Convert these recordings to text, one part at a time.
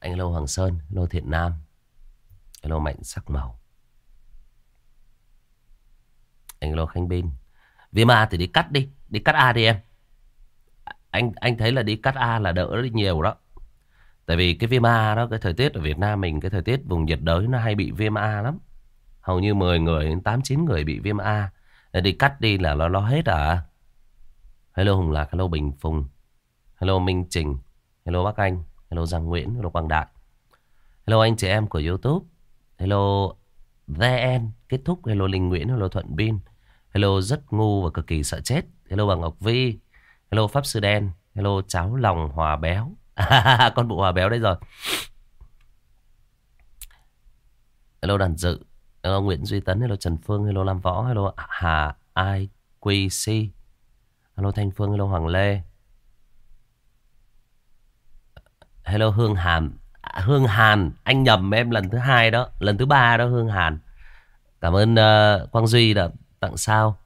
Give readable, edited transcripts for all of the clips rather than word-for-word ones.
Anh hello Hoàng Sơn, hello Thiện Nam, hello Mạnh Sắc Màu, anh hello Khánh Bin. Viêm A thì đi cắt đi, đi cắt A đi em. Anh thấy là đi cắt A là đỡ đi nhiều đó. Tại vì cái viêm A đó, cái thời tiết ở Việt Nam mình, cái thời tiết vùng nhiệt đới nó hay bị viêm A lắm. Hầu như 10 người đến 8 9 người bị viêm A. Để đi cắt đi là nó hết à. Hello Hùng Lạc, hello Bình Phùng, hello Minh Trình, hello Bắc Anh, hello Giang Nguyễn, hello Quang Đại, hello anh chị em của YouTube, hello VN kết thúc, hello Linh Nguyễn, hello Thuận Bin, hello rất ngu và cực kỳ sợ chết, hello bà Ngọc Vi, hello Pháp Sư Đen, hello cháu lòng hòa béo. Con bụ hòa béo đây rồi. Hello Đàn Dự, hello Nguyễn Duy Tấn, hello Trần Phương, hello Lam Võ, hello Hà IQC, hello Thanh Phương, hello Hoàng Lê, hello Hương Hàn. Hương Hàn, anh nhầm em lần thứ hai đó, lần thứ ba đó Hương Hàn. Cảm ơn Quang Duy đã tặng sao.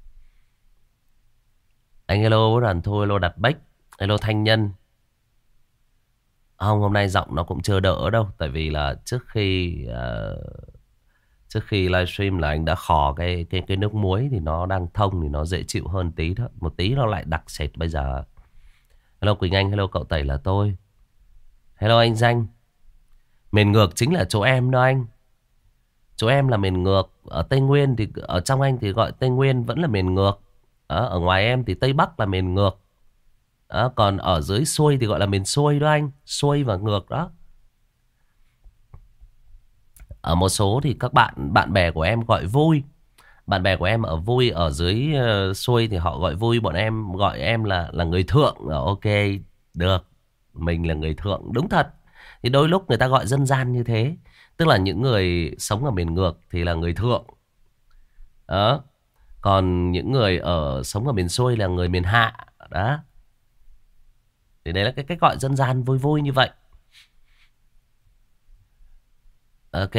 Anh hello Bố Đoàn Thôi, hello Đặt Bách, hello Thanh Nhân. Không, hôm nay giọng nó cũng chưa đỡ đâu. Tại vì là trước khi livestream là anh đã khò cái nước muối thì nó đang thông thì nó dễ chịu hơn tí đó. Một tí nó lại đặc sệt bây giờ. Hello Quỳnh Anh, hello cậu Tẩy là tôi. Hello anh Danh. Miền ngược chính là chỗ em đó anh. Chỗ em là miền ngược. Ở Tây Nguyên thì ở trong anh thì gọi Tây Nguyên vẫn là miền ngược. Ở ngoài em thì Tây Bắc là miền ngược. Còn ở dưới xuôi thì gọi là miền xuôi đó anh. Xuôi và ngược đó. Ở một số thì các bạn bè của em gọi vui. Bạn bè của em ở vui ở dưới xuôi thì họ gọi vui. Bọn em gọi em là người thượng. Ok, được. Mình là người thượng, đúng thật. Thì đôi lúc người ta gọi dân gian như thế. Tức là những người sống ở miền ngược thì là người thượng. Đó. Còn những người sống ở miền xuôi là người miền hạ. Đó. Thì đấy là cái cách gọi dân gian vui vui như vậy. Ok.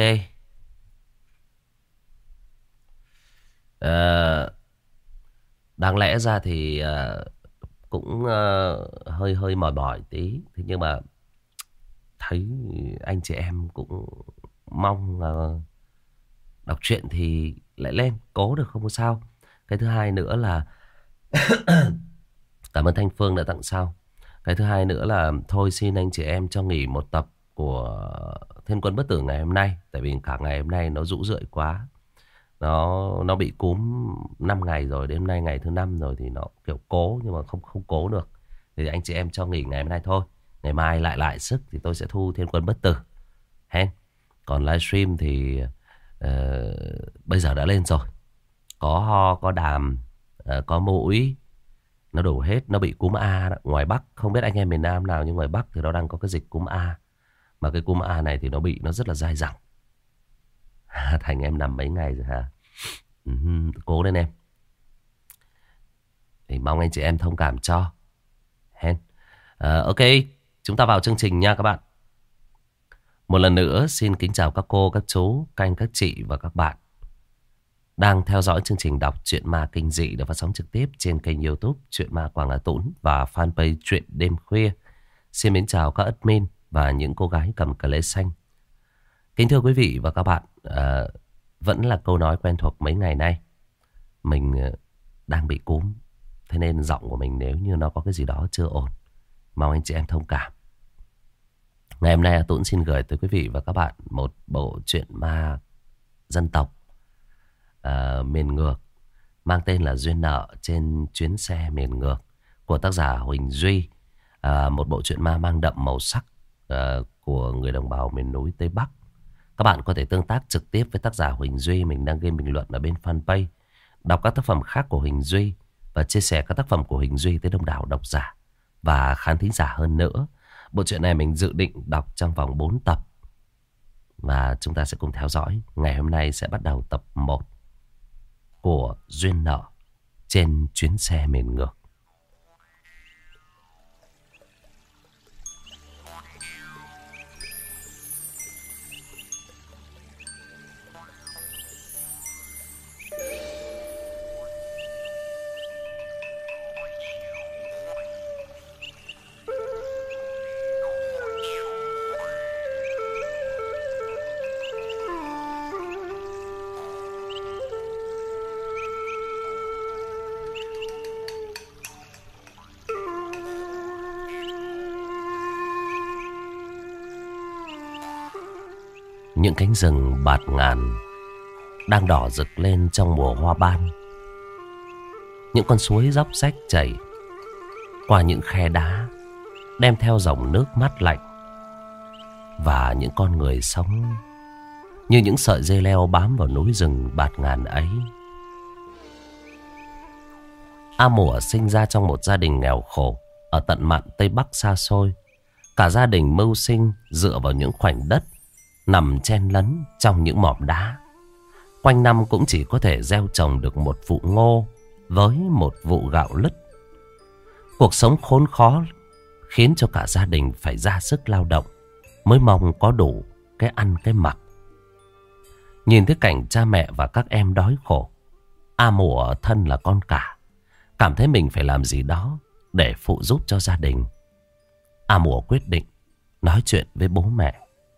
Ờ, đáng lẽ ra thì cũng hơi hơi mỏi mỏi tí. Thế nhưng mà thấy anh chị em cũng mong đọc truyện thì lại lên. Cố được không có sao. Cái thứ hai nữa là cảm ơn Thanh Phương đã tặng sao. Cái thứ hai nữa là thôi xin anh chị em cho nghỉ một tập của Thiên Quân Bất Tử ngày hôm nay. Tại vì cả ngày hôm nay nó rũ rượi quá. Nó bị cúm 5 ngày rồi. Đến hôm nay ngày thứ 5 rồi thì nó kiểu cố nhưng mà không cố được. Thì anh chị em cho nghỉ ngày hôm nay thôi. Ngày mai lại sức thì tôi sẽ thu Thiên Quân Bất Tử. Hen. Còn livestream thì bây giờ đã lên rồi. Có ho, có đàm, có mũi. Nó đủ hết, nó bị cúm A đó. Ngoài Bắc, không biết anh em miền Nam nào, nhưng ngoài Bắc thì nó đang có cái dịch cúm A. Mà cái cúm A này thì nó rất là dai dẳng. Thành em nằm mấy ngày rồi hả? Cố lên em. Thì mong anh chị em thông cảm cho. Hen. Ok, chúng ta vào chương trình nha các bạn. Một lần nữa xin kính chào các cô, các chú, các anh, các chị và các bạn đang theo dõi chương trình đọc truyện ma kinh dị được phát sóng trực tiếp trên kênh YouTube Truyện Ma Quảng Hà Tũng và fanpage Truyện Đêm Khuya. Xin mến chào các admin và những cô gái cầm cờ lê xanh. Kính thưa quý vị và các bạn, vẫn là câu nói quen thuộc mấy ngày nay. Mình đang bị cúm, thế nên giọng của mình nếu như nó có cái gì đó chưa ổn, mong anh chị em thông cảm. Ngày hôm nay Tuấn xin gửi tới quý vị và các bạn một bộ truyện ma dân tộc miền ngược mang tên là Duyên Nợ trên chuyến xe miền ngược của tác giả Huỳnh Duy. Một bộ truyện ma mang đậm màu sắc của người đồng bào miền núi Tây Bắc. Các bạn có thể tương tác trực tiếp với tác giả Huỳnh Duy. Mình đang ghi bình luận ở bên fanpage, đọc các tác phẩm khác của Huỳnh Duy và chia sẻ các tác phẩm của Huỳnh Duy tới đông đảo độc giả và khán thính giả hơn nữa. Bộ truyện này mình dự định đọc trong vòng 4 tập và chúng ta sẽ cùng theo dõi. Ngày hôm nay sẽ bắt đầu tập 1 của Duyên Nợ trên chuyến xe miền ngược. Những cánh rừng bạt ngàn đang đỏ rực lên trong mùa hoa ban. Những con suối róc rách chảy qua những khe đá, đem theo dòng nước mát lạnh. Và những con người sống như những sợi dây leo bám vào núi rừng bạt ngàn ấy. A Mùa sinh ra trong một gia đình nghèo khổ ở tận mạn Tây Bắc xa xôi. Cả gia đình mưu sinh dựa vào những khoảnh đất nằm chen lấn trong những mỏm đá. Quanh năm cũng chỉ có thể gieo trồng được một vụ ngô với một vụ gạo lứt. Cuộc sống khốn khó khiến cho cả gia đình phải ra sức lao động mới mong có đủ cái ăn cái mặc. Nhìn thấy cảnh cha mẹ và các em đói khổ, A Mùa thân là con cả, cảm thấy mình phải làm gì đó để phụ giúp cho gia đình. A Mùa quyết định nói chuyện với bố mẹ.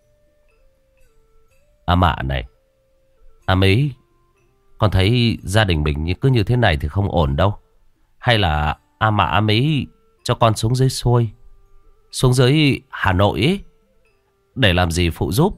A Mạ này, A Mỹ, con thấy gia đình mình cứ như thế này thì không ổn đâu. Hay là A Mạ A Mỹ cho con xuống dưới xuôi, xuống dưới Hà Nội ấy, để làm gì phụ giúp.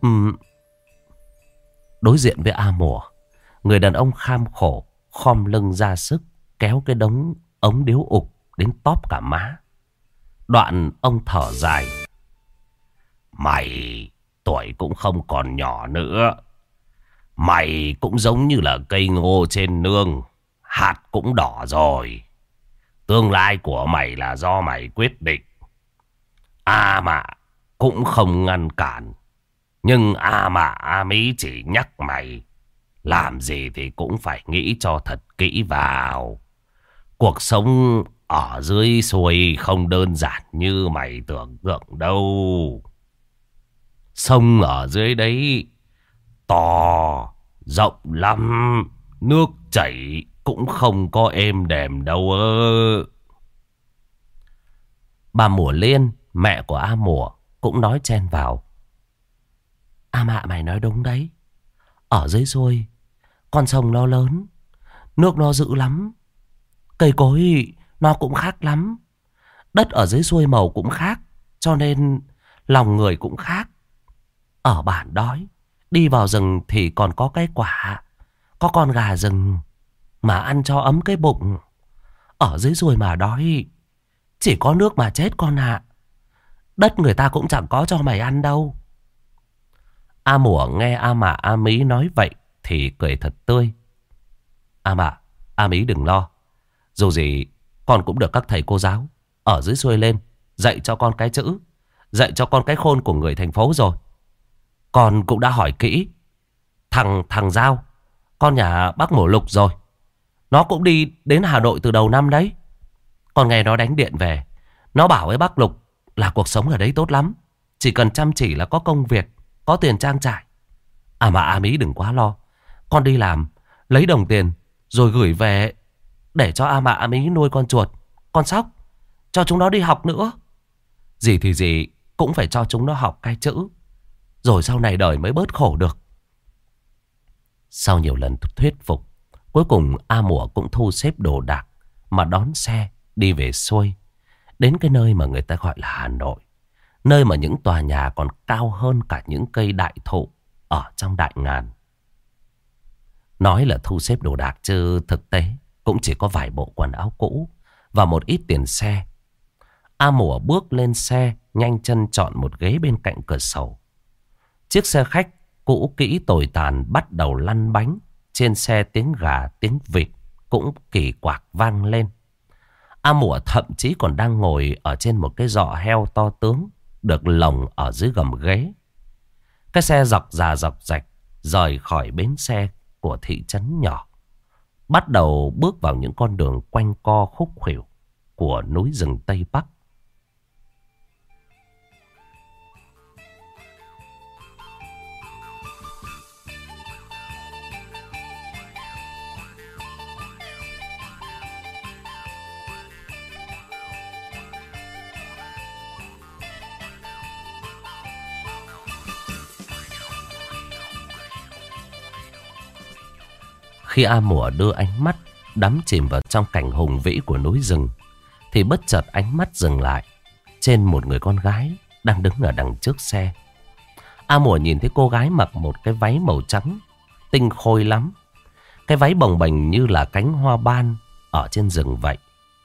Đối diện với A Mùa, người đàn ông kham khổ khom lưng ra sức kéo cái đống ống điếu ục đến tóp cả má. Đoạn ông thở dài. Mày tuổi cũng không còn nhỏ nữa. Mày cũng giống như là cây ngô trên nương, hạt cũng đỏ rồi. Tương lai của mày là do mày quyết định. A Mạ cũng không ngăn cản, nhưng A Mạ A Mỹ chỉ nhắc mày, làm gì thì cũng phải nghĩ cho thật kỹ vào. Cuộc sống ở dưới xuôi không đơn giản như mày tưởng tượng đâu. Sông ở dưới đấy to, rộng lắm, nước chảy cũng không có êm đềm đâu ơ. Bà Mùa Liên, mẹ của A Mùa, cũng nói chen vào. A Mạ mày nói đúng đấy. Ở dưới xuôi, con sông nó lớn, nước nó dữ lắm, cây cối nó cũng khác lắm. Đất ở dưới xuôi màu cũng khác, cho nên lòng người cũng khác. Ở bản đói, đi vào rừng thì còn có cái quả, có con gà rừng mà ăn cho ấm cái bụng. Ở dưới xuôi mà đói, chỉ có nước mà chết con ạ. Đất người ta cũng chẳng có cho mày ăn đâu. A Mùa nghe A Mạ A Mỹ nói vậy thì cười thật tươi. A Mạ A Mỹ đừng lo, dù gì con cũng được các thầy cô giáo ở dưới xuôi lên dạy cho con cái chữ, dạy cho con cái khôn của người thành phố rồi. Con cũng đã hỏi kỹ thằng Giao, con nhà bác Mổ Lục rồi. Nó cũng đi đến Hà Nội từ đầu năm đấy. Con nghe nó đánh điện về, nó bảo với bác Lục là cuộc sống ở đấy tốt lắm, chỉ cần chăm chỉ là có công việc, có tiền trang trải. À mà A Mỹ đừng quá lo, con đi làm lấy đồng tiền rồi gửi về để cho A Mạ A Mỹ nuôi con chuột, con sóc, cho chúng nó đi học nữa. Gì thì gì cũng phải cho chúng nó học cái chữ, rồi sau này đời mới bớt khổ được. Sau nhiều lần thuyết phục, cuối cùng A Mùa cũng thu xếp đồ đạc mà đón xe đi về xuôi, đến cái nơi mà người ta gọi là Hà Nội, nơi mà những tòa nhà còn cao hơn cả những cây đại thụ ở trong Đại Ngàn. Nói là thu xếp đồ đạc chứ thực tế cũng chỉ có vài bộ quần áo cũ và một ít tiền xe. A Mùa bước lên xe, nhanh chân chọn một ghế bên cạnh cửa sổ. Chiếc xe khách cũ kỹ tồi tàn bắt đầu lăn bánh. Trên xe tiếng gà, tiếng vịt cũng kỳ quặc vang lên. A Mùa thậm chí còn đang ngồi ở trên một cái giọ heo to tướng được lồng ở dưới gầm ghế. Cái xe dọc dà dọc rạch rời khỏi bến xe của thị trấn nhỏ, bắt đầu bước vào những con đường quanh co khúc khuỷu của núi rừng Tây Bắc. Khi A Mùa đưa ánh mắt đắm chìm vào trong cảnh hùng vĩ của núi rừng, thì bất chợt ánh mắt dừng lại trên một người con gái đang đứng ở đằng trước xe. A Mùa nhìn thấy cô gái mặc một cái váy màu trắng, tinh khôi lắm. Cái váy bồng bềnh như là cánh hoa ban ở trên rừng vậy.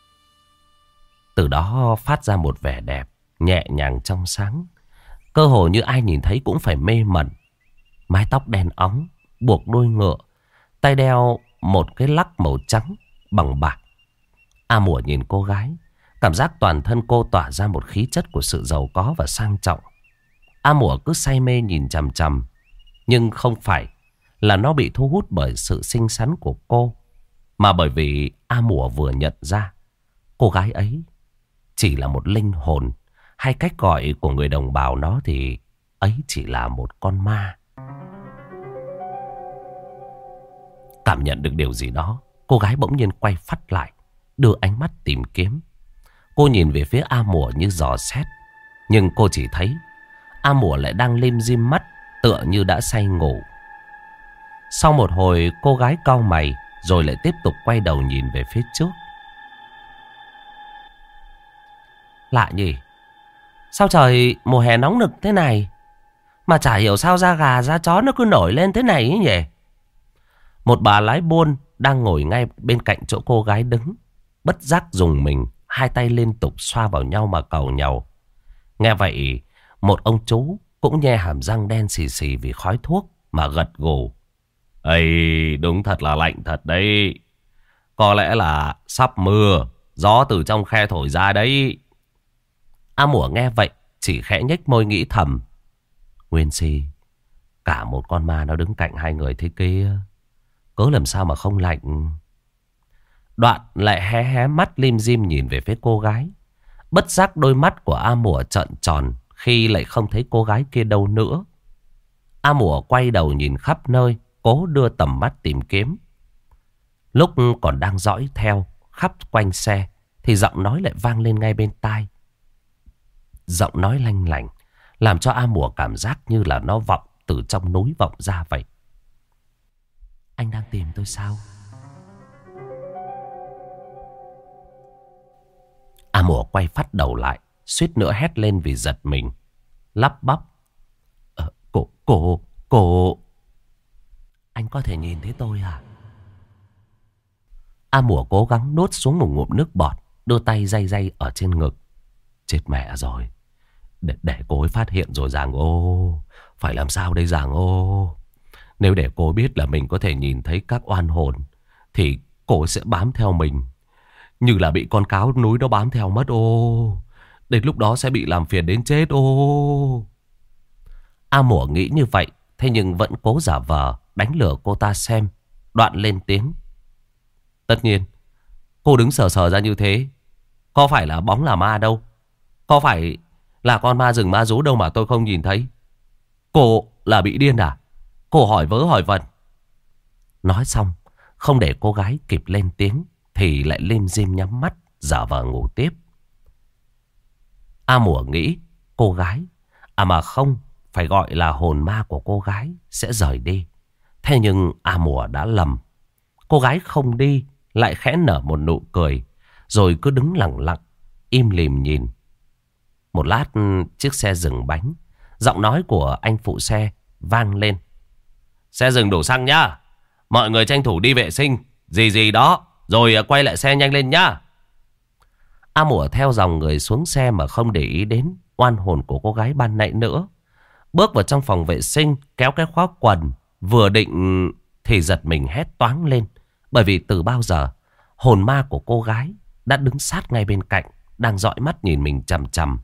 Từ đó phát ra một vẻ đẹp, nhẹ nhàng trong sáng. Cơ hồ như ai nhìn thấy cũng phải mê mẩn. Mái tóc đen óng, buộc đuôi ngựa, tay đeo một cái lắc màu trắng bằng bạc. A Mùa nhìn cô gái, cảm giác toàn thân cô tỏa ra một khí chất của sự giàu có và sang trọng. A Mùa cứ say mê nhìn chằm chằm. Nhưng không phải là nó bị thu hút bởi sự xinh xắn của cô, mà bởi vì A Mùa vừa nhận ra cô gái ấy chỉ là một linh hồn, hay cách gọi của người đồng bào nó thì ấy chỉ là một con ma. Cảm nhận được điều gì đó, cô gái bỗng nhiên quay phắt lại, đưa ánh mắt tìm kiếm. Cô nhìn về phía A Mùa như dò xét, nhưng cô chỉ thấy A Mùa lại đang lim dim mắt, tựa như đã say ngủ. Sau một hồi cô gái cau mày, rồi lại tiếp tục quay đầu nhìn về phía trước. Lạ nhỉ, sao trời mùa hè nóng nực thế này mà chả hiểu sao da gà da chó nó cứ nổi lên thế này ấy nhỉ. Một bà lái buôn đang ngồi ngay bên cạnh chỗ cô gái đứng, bất giác dùng mình, hai tay liên tục xoa vào nhau mà cầu nhau. Nghe vậy, một ông chú cũng nhe hàm răng đen xì xì vì khói thuốc mà gật gù. Ây, đúng thật là lạnh thật đấy. Có lẽ là sắp mưa, gió từ trong khe thổi ra đấy. A Mùa nghe vậy chỉ khẽ nhếch môi nghĩ thầm. Nguyên si, cả một con ma nó đứng cạnh hai người thế kia, cớ làm sao mà không lạnh. Đoạn lại hé hé mắt lim dim nhìn về phía cô gái. Bất giác đôi mắt của A Mùa trợn tròn khi lại không thấy cô gái kia đâu nữa. A Mùa quay đầu nhìn khắp nơi, cố đưa tầm mắt tìm kiếm. Lúc còn đang dõi theo khắp quanh xe thì giọng nói lại vang lên ngay bên tai. Giọng nói lanh lảnh, làm cho A Mùa cảm giác như là nó vọng từ trong núi vọng ra vậy. Anh đang tìm tôi sao? A Mùa quay phát đầu lại, suýt nữa hét lên vì giật mình, lắp bắp. Cô... Anh có thể nhìn thấy tôi à? A Mùa cố gắng nuốt xuống một ngụm nước bọt, đưa tay day day ở trên ngực. Chết mẹ rồi. Để cô ấy phát hiện rồi Giàng ô. Phải làm sao đây Giàng ô? Nếu để cô biết là mình có thể nhìn thấy các oan hồn thì cô sẽ bám theo mình, như là bị con cáo núi nó bám theo mất ô. Đến lúc đó sẽ bị làm phiền đến chết ô. A Mùa nghĩ như vậy, thế nhưng vẫn cố giả vờ đánh lừa cô ta xem. Đoạn lên tiếng. Tất nhiên, cô đứng sờ sờ ra như thế, có phải là bóng là ma đâu, có phải là con ma rừng ma rú đâu mà tôi không nhìn thấy. Cô là bị điên à? Cô hỏi vớ hỏi vẩn. Nói xong, không để cô gái kịp lên tiếng thì lại lim dim nhắm mắt, giả vờ ngủ tiếp. A Mùa nghĩ cô gái, mà không, phải gọi là hồn ma của cô gái sẽ rời đi. Thế nhưng A Mùa đã lầm. Cô gái không đi, lại khẽ nở một nụ cười, rồi cứ đứng lặng lặng, im lìm nhìn. Một lát chiếc xe dừng bánh, giọng nói của anh phụ xe vang lên. Xe dừng đổ xăng nhá, mọi người tranh thủ đi vệ sinh gì gì đó, rồi quay lại xe nhanh lên nhá. A Mùa theo dòng người xuống xe mà không để ý đến oan hồn của cô gái ban nãy nữa. Bước vào trong phòng vệ sinh, kéo cái khóa quần, vừa định thì giật mình hét toáng lên. Bởi vì từ bao giờ hồn ma của cô gái đã đứng sát ngay bên cạnh, đang dõi mắt nhìn mình chằm chằm.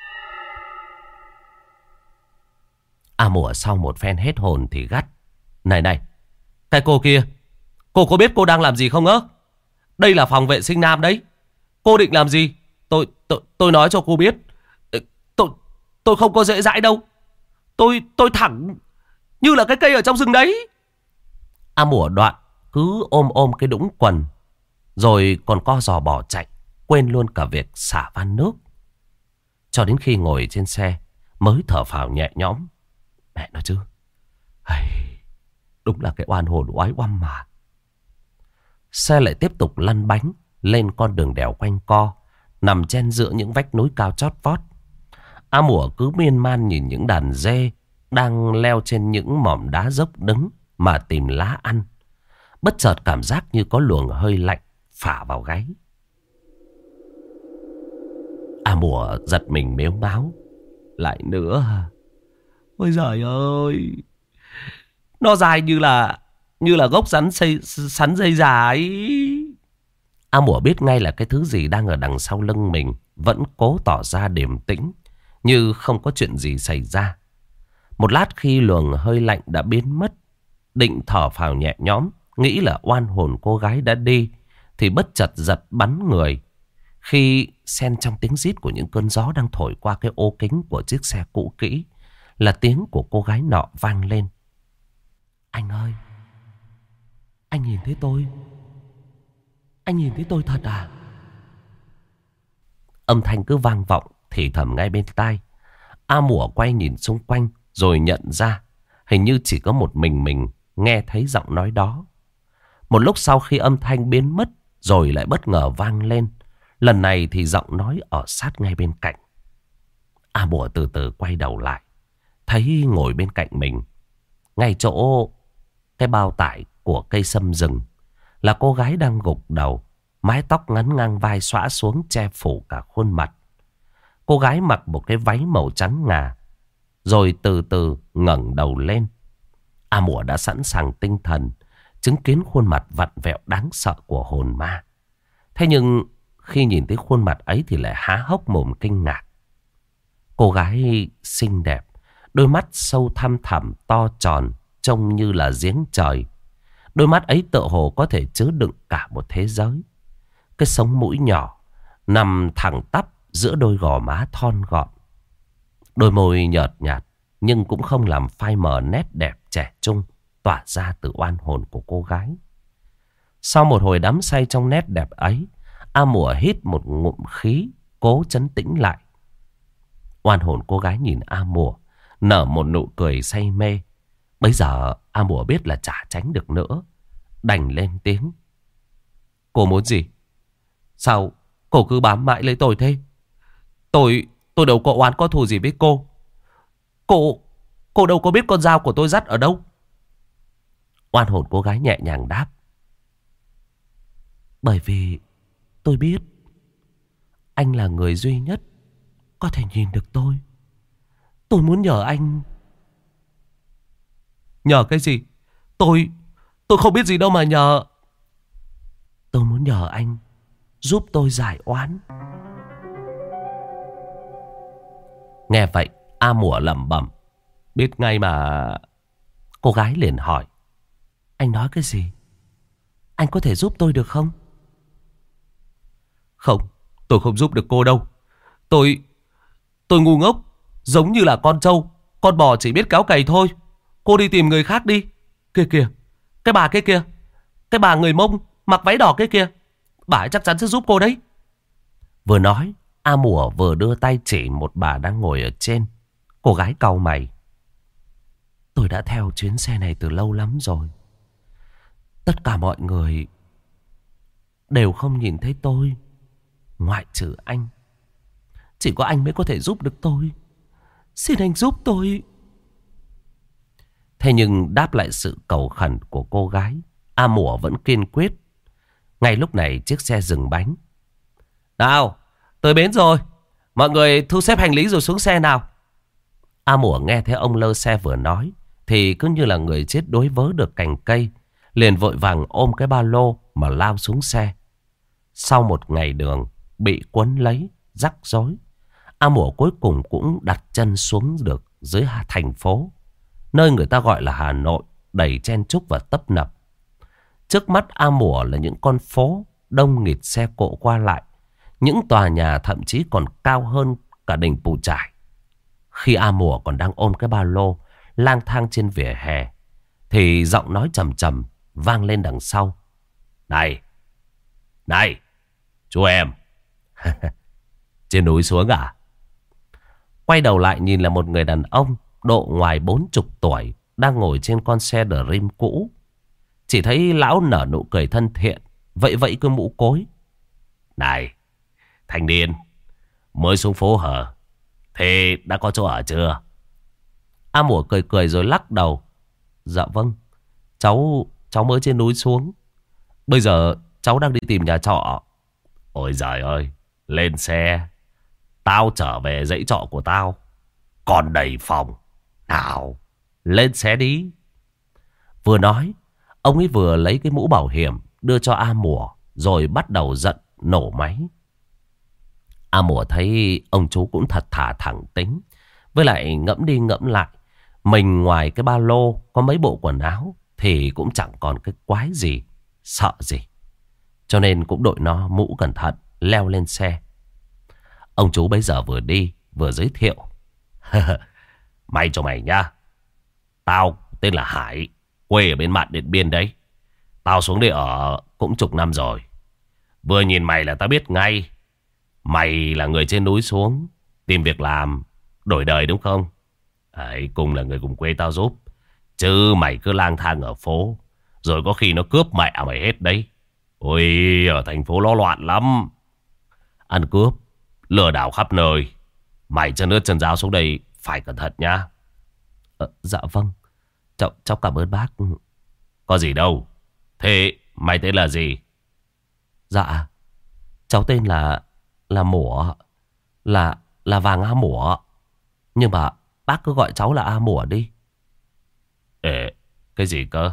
A Mùa sau một phen hết hồn thì gắt. Này, cái cô kia, cô có biết cô đang làm gì không ớ? Đây là phòng vệ sinh nam đấy. Cô định làm gì? Tôi nói cho cô biết. Tôi không có dễ dãi đâu. Tôi thẳng như là cái cây ở trong rừng đấy. A Mùa đoạn cứ ôm cái đũng quần, rồi còn co giò bỏ chạy, quên luôn cả việc xả van nước. Cho đến khi ngồi trên xe mới thở phào nhẹ nhõm. Mẹ nói chứ, đúng là cái oan hồn oái oăm mà. Xe lại tiếp tục lăn bánh lên con đường đèo quanh co, nằm chen giữa những vách núi cao chót vót. A Mùa cứ miên man nhìn những đàn dê đang leo trên những mỏm đá dốc đứng mà tìm lá ăn. Bất chợt cảm giác như có luồng hơi lạnh phả vào gáy. A Mùa giật mình mếu máo. Lại nữa. Ôi giời ơi. Nó dài như là gốc sắn dây già ấy. A Mùa biết ngay là cái thứ gì đang ở đằng sau lưng mình, vẫn cố tỏ ra điềm tĩnh, như không có chuyện gì xảy ra. Một lát khi luồng hơi lạnh đã biến mất, định thở phào nhẹ nhõm, nghĩ là oan hồn cô gái đã đi, thì bất chợt giật bắn người. Khi xen trong tiếng rít của những cơn gió đang thổi qua cái ô kính của chiếc xe cũ kỹ, là tiếng của cô gái nọ vang lên. Anh ơi, anh nhìn thấy tôi. Anh nhìn thấy tôi thật à? Âm thanh cứ vang vọng thì thầm ngay bên tai. A Mùa quay nhìn xung quanh rồi nhận ra hình như chỉ có một mình nghe thấy giọng nói đó. Một lúc sau khi âm thanh biến mất rồi lại bất ngờ vang lên. Lần này thì giọng nói ở sát ngay bên cạnh. A Mùa từ từ quay đầu lại, thấy ngồi bên cạnh mình, ngay chỗ cái bao tải của cây sâm rừng, là cô gái đang gục đầu, mái tóc ngắn ngang vai xõa xuống che phủ cả khuôn mặt. Cô gái mặc một cái váy màu trắng ngà, rồi từ từ ngẩng đầu lên. A Mùa đã sẵn sàng tinh thần chứng kiến khuôn mặt vặn vẹo đáng sợ của hồn ma. Thế nhưng khi nhìn thấy khuôn mặt ấy thì lại há hốc mồm kinh ngạc. Cô gái xinh đẹp, đôi mắt sâu thăm thẳm to tròn, trông như là giếng trời. Đôi mắt ấy tựa hồ có thể chứa đựng cả một thế giới. Cái sống mũi nhỏ nằm thẳng tắp giữa đôi gò má thon gọn. Đôi môi nhợt nhạt nhưng cũng không làm phai mờ nét đẹp trẻ trung tỏa ra từ oan hồn của cô gái. Sau một hồi đắm say trong nét đẹp ấy, A Mùa hít một ngụm khí, cố trấn tĩnh lại. Oan hồn cô gái nhìn A Mùa, nở một nụ cười say mê. Bây giờ A Mùa biết là chả tránh được nữa, đành lên tiếng. Cô muốn gì? Sao cô cứ bám mãi lấy tôi thế? Tôi đâu có oán có thù gì với cô. Cô đâu có biết con dao của tôi dắt ở đâu. Oan hồn cô gái nhẹ nhàng đáp. Bởi vì tôi biết anh là người duy nhất có thể nhìn được tôi. Tôi muốn nhờ anh. Nhờ cái gì? Tôi không biết gì đâu mà nhờ. Tôi muốn nhờ anh giúp tôi giải oán. Nghe vậy A Mùa lẩm bẩm. Biết ngay mà. Cô gái liền hỏi. Anh nói cái gì? Anh có thể giúp tôi được không? Không, tôi không giúp được cô đâu. Tôi ngu ngốc, giống như là con trâu, con bò chỉ biết kéo cày thôi. Cô đi tìm người khác đi. Kìa kìa, cái bà kia kìa, cái bà người Mông mặc váy đỏ kia kìa, bà ấy chắc chắn sẽ giúp cô đấy. Vừa nói, A Mùa vừa đưa tay chỉ một bà đang ngồi ở trên. Cô gái cau mày. Tôi đã theo chuyến xe này từ lâu lắm rồi. Tất cả mọi người đều không nhìn thấy tôi, ngoại trừ anh. Chỉ có anh mới có thể giúp được tôi. Xin anh giúp tôi. Thế nhưng đáp lại sự cầu khẩn của cô gái, A Mùa vẫn kiên quyết. Ngay lúc này chiếc xe dừng bánh. Nào, tới bến rồi. Mọi người thu xếp hành lý rồi xuống xe nào. A Mùa nghe thấy ông lơ xe vừa nói thì cứ như là người chết đuối vớ được cành cây, liền vội vàng ôm cái ba lô mà lao xuống xe. Sau một ngày đường bị quấn lấy, rắc rối, A Mùa cuối cùng cũng đặt chân xuống được dưới thành phố, nơi người ta gọi là Hà Nội, đầy chen chúc và tấp nập. Trước mắt A Mùa là những con phố đông nghịt xe cộ qua lại, những tòa nhà thậm chí còn cao hơn cả đỉnh Pù Trải. Khi A Mùa còn đang ôm cái ba lô lang thang trên vỉa hè thì giọng nói trầm trầm vang lên đằng sau. Này, chú em. Trên núi xuống à? Quay đầu lại nhìn là một người đàn ông độ ngoài 40 tuổi đang ngồi trên con xe Dream cũ. Chỉ thấy lão nở nụ cười thân thiện, vậy cứ mũ cối. Này, thanh niên, mới xuống phố hở, thế đã có chỗ ở chưa? A Mùa cười cười rồi lắc đầu. Dạ vâng, cháu mới trên núi xuống. Bây giờ cháu đang đi tìm nhà trọ. Ôi giời ơi, lên xe. Tao trở về dãy trọ của tao còn đầy phòng. Nào, lên xe đi. Vừa nói, ông ấy vừa lấy cái mũ bảo hiểm đưa cho A Mùa, rồi bắt đầu giận nổ máy. A Mùa thấy ông chú cũng thật thà thẳng tính. Với lại ngẫm đi ngẫm lại, mình ngoài cái ba lô có mấy bộ quần áo thì cũng chẳng còn cái quái gì, sợ gì. Cho nên cũng đội nó mũ cẩn thận, leo lên xe. Ông chú bấy giờ vừa đi vừa giới thiệu. May cho mày nhá. Tao tên là Hải, quê ở bên mạn Điện Biên đấy. Tao xuống đây ở cũng chục năm rồi. Vừa nhìn mày là tao biết ngay. Mày là người trên núi xuống tìm việc làm, đổi đời đúng không? Đấy, cùng là người cùng quê tao giúp. Chứ mày cứ lang thang ở phố, rồi có khi nó cướp mẹ mày hết đấy. Ôi, ở thành phố lo loạn lắm. Ăn cướp, lừa đảo khắp nơi. Mày chân ướt chân ráo xuống đây phải cẩn thận nhá. Dạ vâng, cháu cảm ơn bác. Có gì đâu. Thế mày tên là gì? Dạ, cháu tên là Mủa. Là Vàng A Mủa. Nhưng mà bác cứ gọi cháu là A Mủa đi. Cái gì cơ?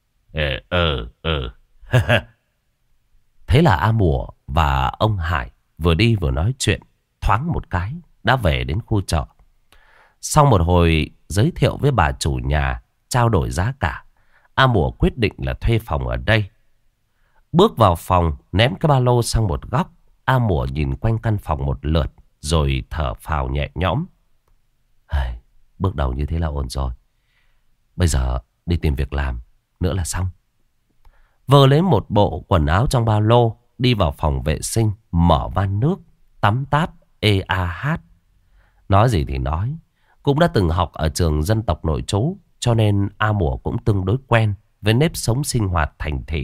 Thế là A Mủa và ông Hải vừa đi vừa nói chuyện, thoáng một cái đã về đến khu trọ. Sau một hồi giới thiệu với bà chủ nhà, trao đổi giá cả, A Mùa quyết định là thuê phòng ở đây. Bước vào phòng, ném cái ba lô sang một góc, A Mùa nhìn quanh căn phòng một lượt, rồi thở phào nhẹ nhõm. Bước đầu như thế là ổn rồi. Bây giờ đi tìm việc làm nữa là xong. Vơ lấy một bộ quần áo trong ba lô, đi vào phòng vệ sinh, mở van nước, tắm táp, ê a hát. Nói gì thì nói, cũng đã từng học ở trường dân tộc nội trú, cho nên A Mùa cũng tương đối quen với nếp sống sinh hoạt thành thị.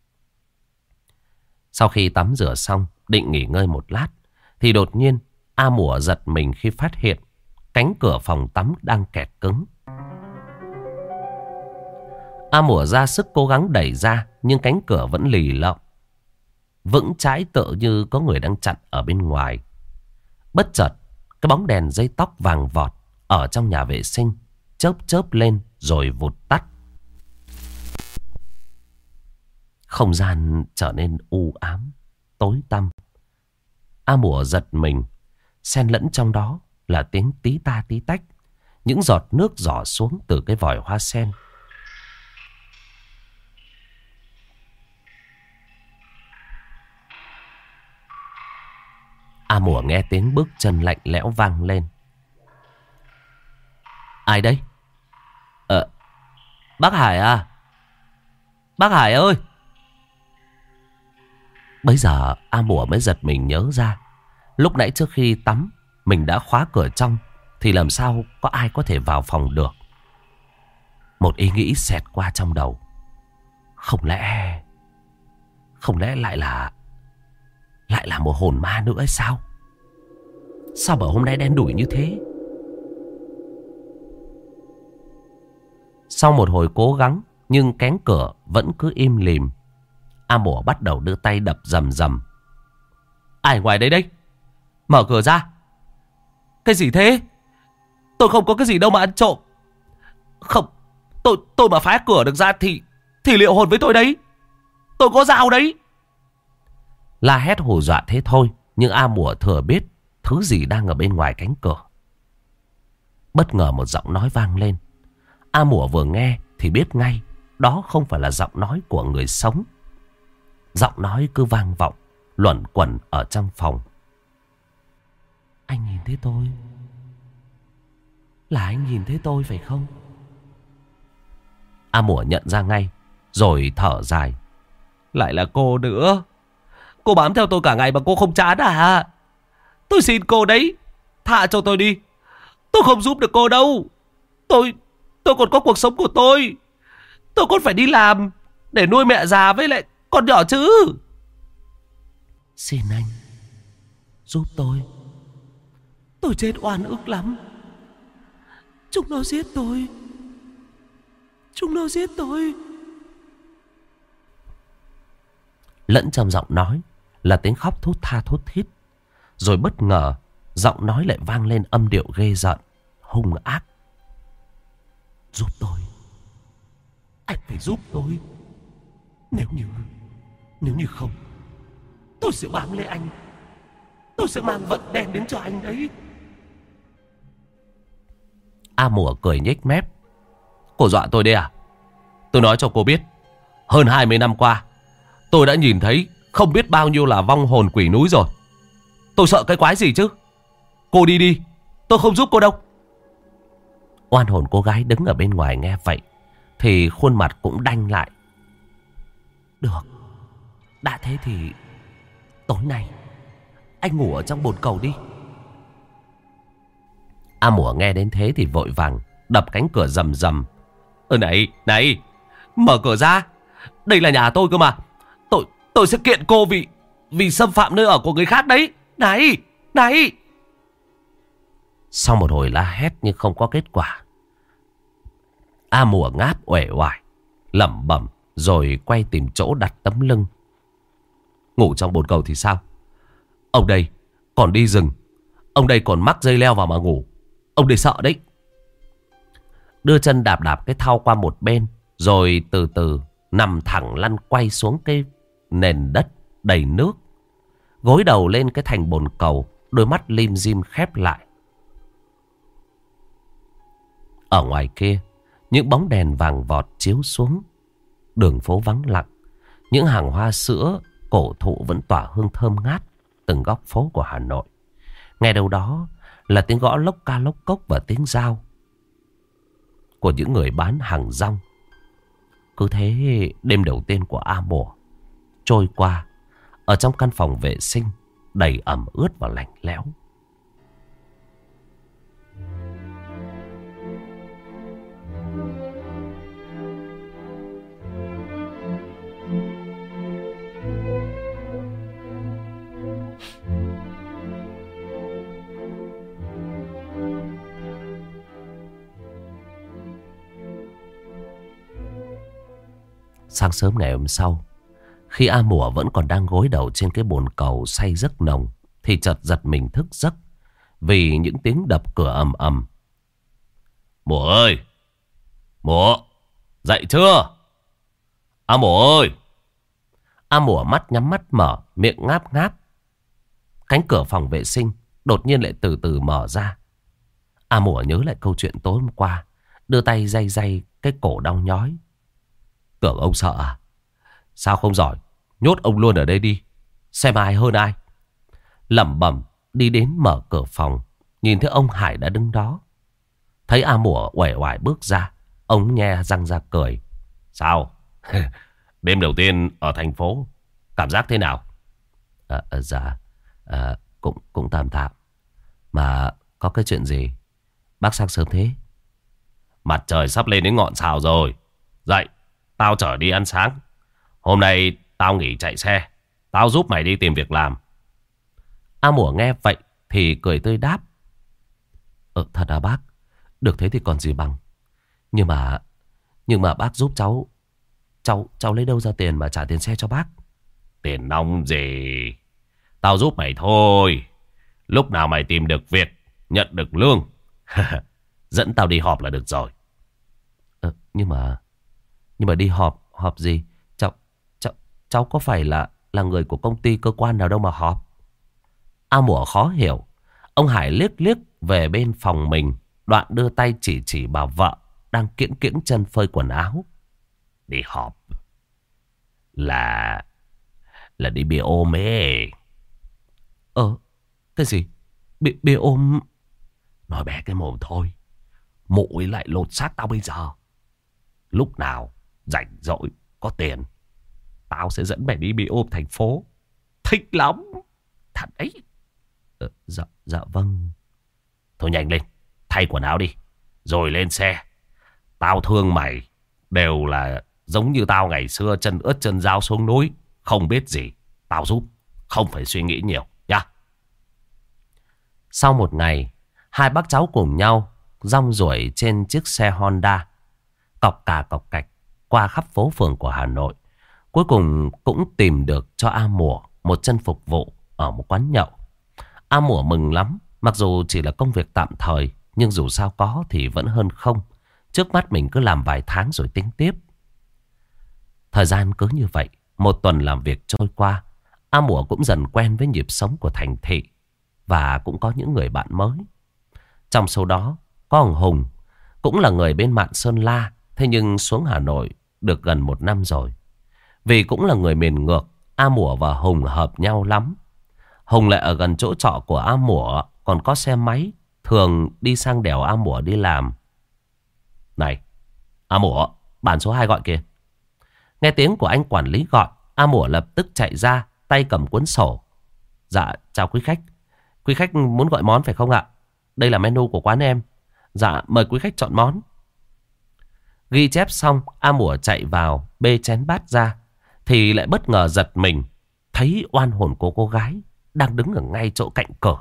Sau khi tắm rửa xong, định nghỉ ngơi một lát, thì đột nhiên A Mùa giật mình khi phát hiện cánh cửa phòng tắm đang kẹt cứng. A Mùa ra sức cố gắng đẩy ra, nhưng cánh cửa vẫn lì lợm, vững chãi tựa như có người đang chặn ở bên ngoài. Bất chợt, cái bóng đèn dây tóc vàng vọt ở trong nhà vệ sinh chớp chớp lên rồi vụt tắt. Không gian trở nên u ám, tối tăm. A Mùa giật mình, xen lẫn trong đó là tiếng tí ta tí tách, những giọt nước rỏ xuống từ cái vòi hoa sen. A Mùa nghe tiếng bước chân lạnh lẽo vang lên. Ai đấy? Bác Hải à? Bác Hải ơi! Bây giờ A Mùa mới giật mình nhớ ra, lúc nãy trước khi tắm mình đã khóa cửa trong, thì làm sao có ai có thể vào phòng được. Một ý nghĩ xẹt qua trong đầu. Không lẽ lại là một hồn ma nữa hay sao? Sao mà hôm nay đen đủi như thế? Sau một hồi cố gắng, nhưng cánh cửa vẫn cứ im lìm. A Mùa bắt đầu đưa tay đập rầm rầm. Ai ngoài đây đấy? Mở cửa ra! Cái gì thế? Tôi không có cái gì đâu mà ăn trộm. Không, tôi mà phá cửa được ra thì liệu hồn với tôi đấy. Tôi có dao đấy. La hét hù dọa thế thôi, nhưng A Mùa thừa biết thứ gì đang ở bên ngoài cánh cửa. Bất ngờ một giọng nói vang lên. A Mùa vừa nghe thì biết ngay đó không phải là giọng nói của người sống. Giọng nói cứ vang vọng luẩn quẩn ở trong phòng. Anh nhìn thấy tôi? Là anh nhìn thấy tôi phải không? A Mùa nhận ra ngay, rồi thở dài. Lại là cô nữa. Cô bám theo tôi cả ngày mà cô không chán à? Tôi xin cô đấy, tha cho tôi đi. Tôi không giúp được cô đâu. Tôi còn có cuộc sống của tôi. Tôi còn phải đi làm để nuôi mẹ già với lại con nhỏ chứ. Xin anh giúp tôi. Tôi chết oan ức lắm. Chúng nó giết tôi. Chúng nó giết tôi. Lẫn trong giọng nói là tiếng khóc thút tha thút thít. Rồi bất ngờ giọng nói lại vang lên âm điệu ghê rợn, hung ác. Giúp tôi. Anh phải giúp tôi. Nếu như không, tôi sẽ bám lấy anh. Tôi sẽ mang vận đen đến cho anh đấy. A Mùa cười nhếch mép. Cô dọa tôi đấy à? Tôi nói cho cô biết, hơn 20 năm qua tôi đã nhìn thấy không biết bao nhiêu là vong hồn quỷ núi rồi. Tôi sợ cái quái gì chứ? Cô đi đi, tôi không giúp cô đâu. Oan hồn cô gái đứng ở bên ngoài nghe vậy thì khuôn mặt cũng đanh lại. Được, đã thế thì tối nay anh ngủ ở trong bồn cầu đi. A Mùa nghe đến thế thì vội vàng đập cánh cửa rầm rầm. Này, mở cửa ra. Đây là nhà tôi cơ mà. Tôi sẽ kiện cô vì xâm phạm nơi ở của người khác đấy. Này. Sau một hồi la hét nhưng không có kết quả, A Mùa ngáp uể oải, lẩm bẩm rồi quay tìm chỗ đặt tấm lưng. Ngủ trong bồn cầu thì sao? Ông đây còn đi rừng, ông đây còn mắc dây leo vào mà ngủ. Ông đây sợ đấy. Đưa chân đạp cái thau qua một bên, rồi từ từ nằm thẳng lăn quay xuống cái nền đất đầy nước, gối đầu lên cái thành bồn cầu, đôi mắt lim dim khép lại. Ở ngoài kia, những bóng đèn vàng vọt chiếu xuống. Đường phố vắng lặng. Những hàng hoa sữa cổ thụ vẫn tỏa hương thơm ngát từng góc phố của Hà Nội. Nghe đâu đó là tiếng gõ lốc ca lốc cốc và tiếng dao của những người bán hàng rong. Cứ thế đêm đầu tiên của A Mùa trôi qua ở trong căn phòng vệ sinh đầy ẩm ướt và lạnh lẽo. Sáng sớm ngày hôm sau, khi A Mùa vẫn còn đang gối đầu trên cái bồn cầu say giấc nồng, thì chợt giật mình thức giấc vì những tiếng đập cửa ầm ầm. Mùa ơi! Mùa! Dậy chưa? A Mùa ơi! A Mùa mắt nhắm mắt mở, miệng ngáp ngáp. Cánh cửa phòng vệ sinh đột nhiên lại từ từ mở ra. A Mùa nhớ lại câu chuyện tối hôm qua, đưa tay day cái cổ đau nhói. Tưởng ông sợ à? Sao không giỏi, nhốt ông luôn ở đây đi, xem ai hơn ai. Lẩm bẩm đi đến mở cửa phòng, nhìn thấy ông Hải đã đứng đó. Thấy A Mùa uể oải bước ra, ông nhe răng ra cười. Sao? Đêm đầu tiên ở thành phố, cảm giác thế nào? Dạ, cũng tạm tạm. Mà có cái chuyện gì bác sáng sớm thế? Mặt trời sắp lên đến ngọn sào rồi. Dậy, tao chở đi ăn sáng. Hôm nay tao nghỉ chạy xe, tao giúp mày đi tìm việc làm. A Mùa nghe vậy thì cười tươi đáp. Thật à bác? Được thế thì còn gì bằng. Nhưng mà bác giúp cháu lấy đâu ra tiền mà trả tiền xe cho bác? Tiền nong gì? Tao giúp mày thôi. Lúc nào mày tìm được việc, nhận được lương, dẫn tao đi họp là được rồi. Nhưng mà đi họp gì? Cháu có phải là người của công ty cơ quan nào đâu mà họp? A Mùa khó hiểu. Ông Hải liếc về bên phòng mình, đoạn đưa tay chỉ bà vợ đang kiễng chân phơi quần áo. Đi họp là đi bia ôm ấy. Cái gì? Bia ôm? Nói bé cái mồm thôi, mụ ấy lại lột xác tao bây giờ. Lúc nào rảnh rỗi có tiền, tao sẽ dẫn mày đi bia ôm thành phố. Thích lắm. Thật đấy. Dạ vâng. Thôi nhanh lên, thay quần áo đi, rồi lên xe. Tao thương mày đều là giống như tao ngày xưa, chân ướt chân dao xuống núi, không biết gì. Tao giúp, không phải suy nghĩ nhiều nhá. Sau một ngày, hai bác cháu cùng nhau rong ruổi trên chiếc xe Honda, cọc cà cọc cạch qua khắp phố phường của Hà Nội. Cuối cùng cũng tìm được cho A Mùa một chân phục vụ ở một quán nhậu. A Mùa mừng lắm, mặc dù chỉ là công việc tạm thời, nhưng dù sao có thì vẫn hơn không. Trước mắt mình cứ làm vài tháng rồi tính tiếp. Thời gian cứ như vậy, một tuần làm việc trôi qua, A Mùa cũng dần quen với nhịp sống của thành thị và cũng có những người bạn mới. Trong số đó có ông Hùng, cũng là người bên mạn Sơn La, thế nhưng xuống Hà Nội được gần 1 năm rồi. Vì cũng là người miền ngược, A Mùa và Hùng hợp nhau lắm. Hùng lại ở gần chỗ trọ của A Mùa, còn có xe máy, thường đi sang đèo A Mùa đi làm. Này, A Mùa, bản số 2 gọi kìa. Nghe tiếng của anh quản lý gọi, A Mùa lập tức chạy ra, tay cầm cuốn sổ. Dạ, chào quý khách. Quý khách muốn gọi món phải không ạ? Đây là menu của quán em. Dạ, mời quý khách chọn món. Ghi chép xong, A Mùa chạy vào bê chén bát ra, thì lại bất ngờ giật mình, thấy oan hồn của cô gái đang đứng ở ngay chỗ cạnh cửa.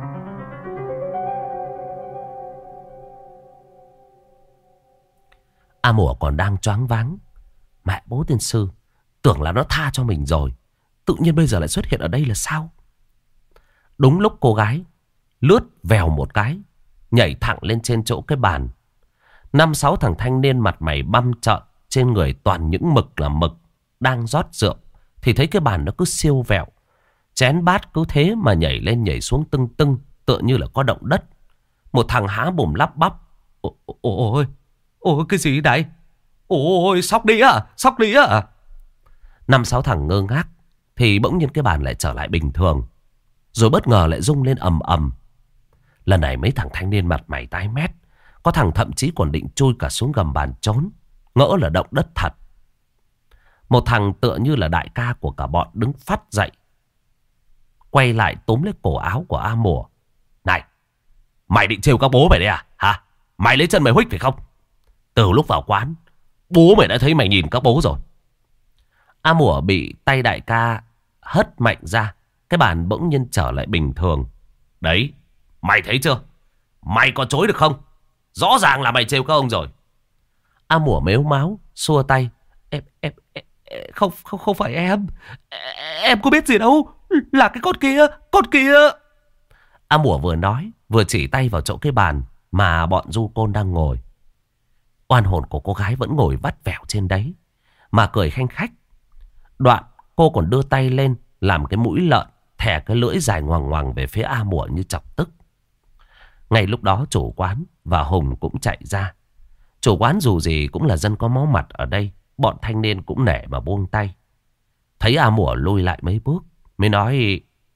A Mùa còn đang choáng váng. Mẹ bố tiên sư, tưởng là nó tha cho mình rồi, tự nhiên bây giờ lại xuất hiện ở đây là sao? Đúng lúc cô gái lướt vèo một cái, nhảy thẳng lên trên chỗ cái bàn. 5-6 thằng thanh niên mặt mày băm trợn, trên người toàn những mực là mực, đang rót rượu, thì thấy cái bàn nó cứ siêu vẹo. Chén bát cứ thế mà nhảy lên nhảy xuống tưng tưng, tựa như là có động đất. Một thằng há mồm lắp bắp: Ôi, cái gì đấy? Ôi, sóc đi à, sóc đi à. 5-6 thằng ngơ ngác, thì bỗng nhiên cái bàn lại trở lại bình thường, rồi bất ngờ lại rung lên ầm ầm. Lần này mấy thằng thanh niên mặt mày tái mét, có thằng thậm chí còn định chui cả xuống gầm bàn trốn, ngỡ là động đất thật. Một thằng tựa như là đại ca của cả bọn đứng phắt dậy, quay lại túm lấy cổ áo của A Mùa. Này, mày định trêu các bố mày đấy à? Hả? Mày lấy chân mày huých phải không? Từ lúc vào quán, bố mày đã thấy mày nhìn các bố rồi. A Mùa bị tay đại ca hất mạnh ra, cái bàn bỗng nhiên trở lại bình thường. Đấy, mày thấy chưa? Mày có chối được không? Rõ ràng là mày trêu các ông rồi. A Mùa mếu máo xua tay. Em không phải em. Em có biết gì đâu. Là cái con kia. A Mùa vừa nói vừa chỉ tay vào chỗ cái bàn mà bọn du côn đang ngồi. Oan hồn của cô gái vẫn ngồi vắt vẻo trên đấy mà cười khanh khách. Đoạn cô còn đưa tay lên làm cái mũi lợn, thè cái lưỡi dài ngoằng ngoằng về phía A Mùa như chọc tức. Ngay lúc đó chủ quán và Hùng cũng chạy ra. Chủ quán dù gì cũng là dân có máu mặt ở đây, bọn thanh niên cũng nể mà buông tay. Thấy A Mùa lùi lại mấy bước mới nói: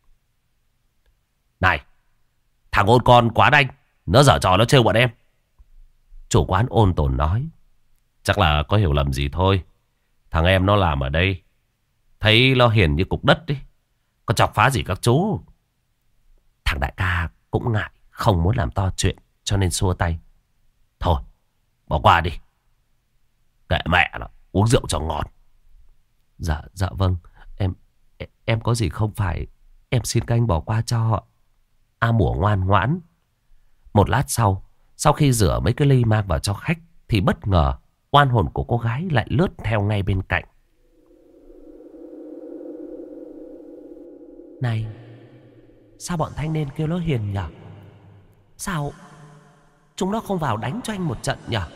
Này, thằng ôn con quá đanh, nó giở trò nó trêu bọn em. Chủ quán ôn tồn nói: Chắc là có hiểu lầm gì thôi. Thằng em nó làm ở đây, thấy nó hiền như cục đất đấy, có chọc phá gì các chú. Thằng đại ca cũng ngại, không muốn làm to chuyện, cho nên xua tay: Thôi, bỏ qua đi, kệ mẹ nó, uống rượu cho ngon. Dạ vâng, em có gì không phải, em xin các anh bỏ qua cho. A Mùa ngoan ngoãn. Một lát sau khi rửa mấy cái ly mang vào cho khách, thì bất ngờ oan hồn của cô gái lại lướt theo ngay bên cạnh. Này, sao bọn thanh niên kêu nó hiền nhỉ? Sao chúng nó không vào đánh cho anh một trận nhỉ?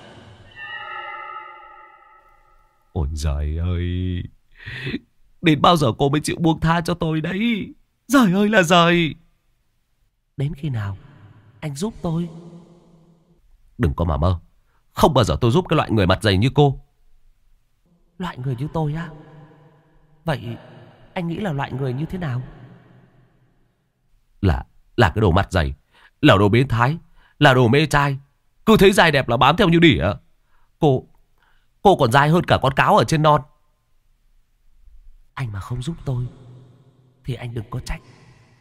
Ôi giời ơi, đến bao giờ cô mới chịu buông tha cho tôi đấy? Giời ơi là giời. Đến khi nào anh giúp tôi? Đừng có mà mơ, không bao giờ tôi giúp cái loại người mặt dày như cô. Loại người như tôi á? Vậy anh nghĩ là loại người như thế nào? Là cái đồ mặt dày, là đồ biến thái, là đồ mê trai, cứ thấy dai đẹp là bám theo như đỉa. Cô còn dai hơn cả con cáo ở trên non. Anh mà không giúp tôi thì anh đừng có trách.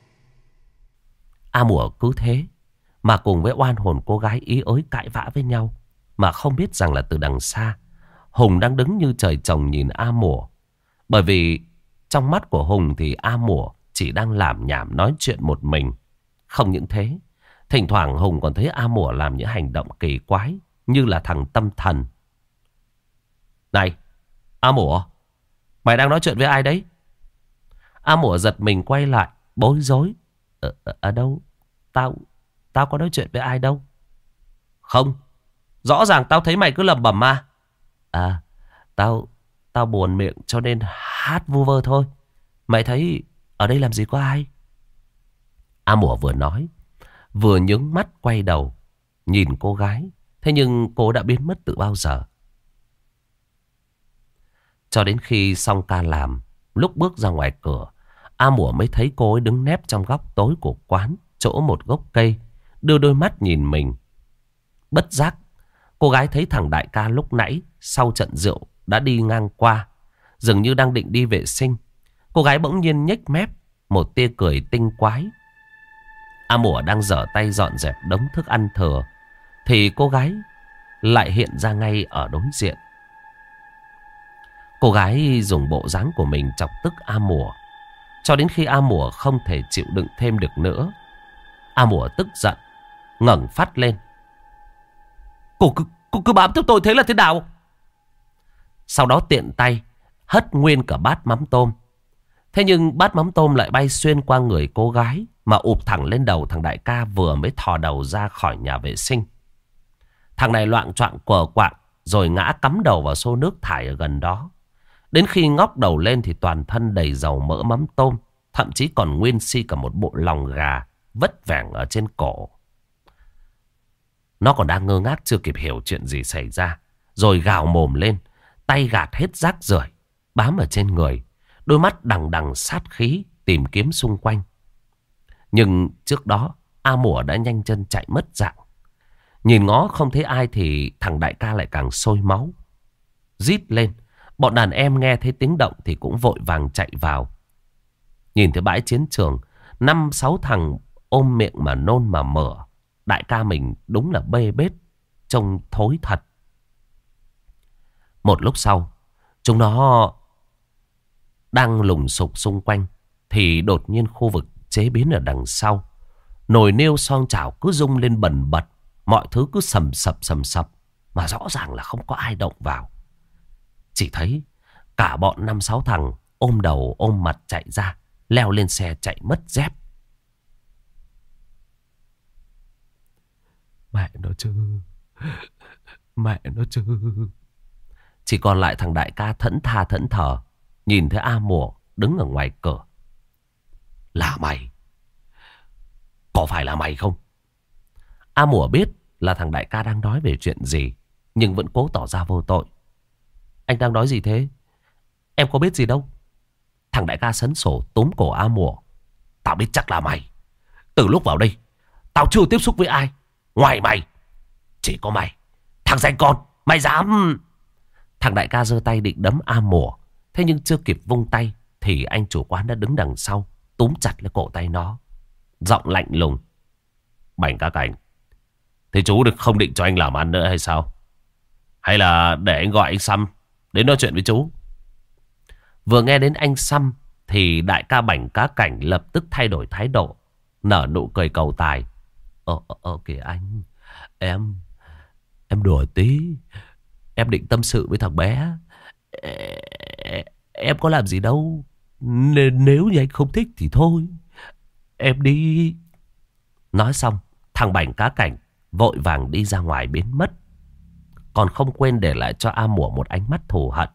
A Mùa cứ thế mà cùng với oan hồn cô gái ý ới cãi vã với nhau, mà không biết rằng là từ đằng xa Hùng đang đứng như trời trồng nhìn A Mùa. Bởi vì trong mắt của Hùng thì A Mùa chỉ đang lảm nhảm nói chuyện một mình. Không những thế, Thỉnh thoảng Hùng còn thấy A Mùa làm những hành động kỳ quái, như là thằng tâm thần. Này, A Mùa, mày đang nói chuyện với ai đấy? A Mùa giật mình quay lại, bối rối. Ở đâu? Tao có nói chuyện với ai đâu. Không, rõ ràng tao thấy mày cứ lẩm bẩm mà. À, tao buồn miệng cho nên hát vu vơ thôi. Mày thấy ở đây làm gì có ai? A Mùa vừa nói, vừa nhướng mắt quay đầu nhìn cô gái. Thế nhưng cô đã biến mất từ bao giờ. Cho đến khi xong ca làm, lúc bước ra ngoài cửa, A Mùa mới thấy cô ấy đứng nép trong góc tối của quán, chỗ một gốc cây, đưa đôi mắt nhìn mình. Bất giác, cô gái thấy thằng đại ca lúc nãy sau trận rượu đã đi ngang qua, dường như đang định đi vệ sinh. Cô gái bỗng nhiên nhếch mép, một tia cười tinh quái. A Mùa đang giở tay dọn dẹp đống thức ăn thừa, thì cô gái lại hiện ra ngay ở đối diện. Cô gái dùng bộ dáng của mình chọc tức A Mùa, cho đến khi A Mùa không thể chịu đựng thêm được nữa. A Mùa tức giận, ngẩng phát lên. Cô cứ bám theo tôi thế là thế nào? Sau đó tiện tay hất nguyên cả bát mắm tôm. Thế nhưng bát mắm tôm lại bay xuyên qua người cô gái, mà ụp thẳng lên đầu thằng đại ca vừa mới thò đầu ra khỏi nhà vệ sinh. Thằng này loạng choạng quờ quạng, rồi ngã cắm đầu vào xô nước thải ở gần đó. Đến khi ngóc đầu lên thì toàn thân đầy dầu mỡ mắm tôm, thậm chí còn nguyên si cả một bộ lòng gà vất vẻng ở trên cổ. Nó còn đang ngơ ngác chưa kịp hiểu chuyện gì xảy ra, rồi gào mồm lên, tay gạt hết rác rưởi bám ở trên người, đôi mắt đằng đằng sát khí tìm kiếm xung quanh. Nhưng trước đó A Mùa đã nhanh chân chạy mất dạng. Nhìn ngó không thấy ai thì thằng đại ca lại càng sôi máu, rít lên. Bọn đàn em nghe thấy tiếng động thì cũng vội vàng chạy vào. Nhìn thấy bãi chiến trường, 5-6 thằng ôm miệng mà nôn mà mửa. Đại ca mình đúng là bê bết, trông thối thật. Một lúc sau, chúng nó đang lùng sục xung quanh, thì đột nhiên khu vực chế biến ở đằng sau, nồi niêu son chảo cứ rung lên bần bật. Mọi thứ cứ sầm sập, mà rõ ràng là không có ai động vào. Chỉ thấy cả bọn 5-6 thằng ôm đầu ôm mặt chạy ra, leo lên xe chạy mất dép. Mẹ nó chứ. Chỉ còn lại thằng đại ca thẫn thờ, nhìn thấy A Mùa đứng ở ngoài cửa. Là mày? Có phải là mày không? A Mùa biết là thằng đại ca đang nói về chuyện gì, nhưng vẫn cố tỏ ra vô tội. Anh đang nói gì thế? Em có biết gì đâu. Thằng đại ca sấn sổ túm cổ A Mùa. Tao biết chắc là mày. Từ lúc vào đây, tao chưa tiếp xúc với ai ngoài mày. Chỉ có mày, thằng danh con, mày dám... Thằng đại ca giơ tay định đấm A Mùa. Thế nhưng chưa kịp vung tay thì anh chủ quán đã đứng đằng sau, túm chặt lấy cổ tay nó, giọng lạnh lùng. Bảnh cá cảnh, thế chú không định cho anh làm ăn nữa hay sao? Hay là để anh gọi anh Săm đến nói chuyện với chú? Vừa nghe đến anh Săm thì đại ca Bảnh cá cảnh lập tức thay đổi thái độ, nở nụ cười cầu tài. Kìa anh, em đùa tí. Em định tâm sự với thằng bé. Em có làm gì đâu. Nếu như anh không thích thì thôi, em đi. Nói xong, thằng Bảnh cá cảnh vội vàng đi ra ngoài biến mất, còn không quên để lại cho A Mùa một ánh mắt thù hận.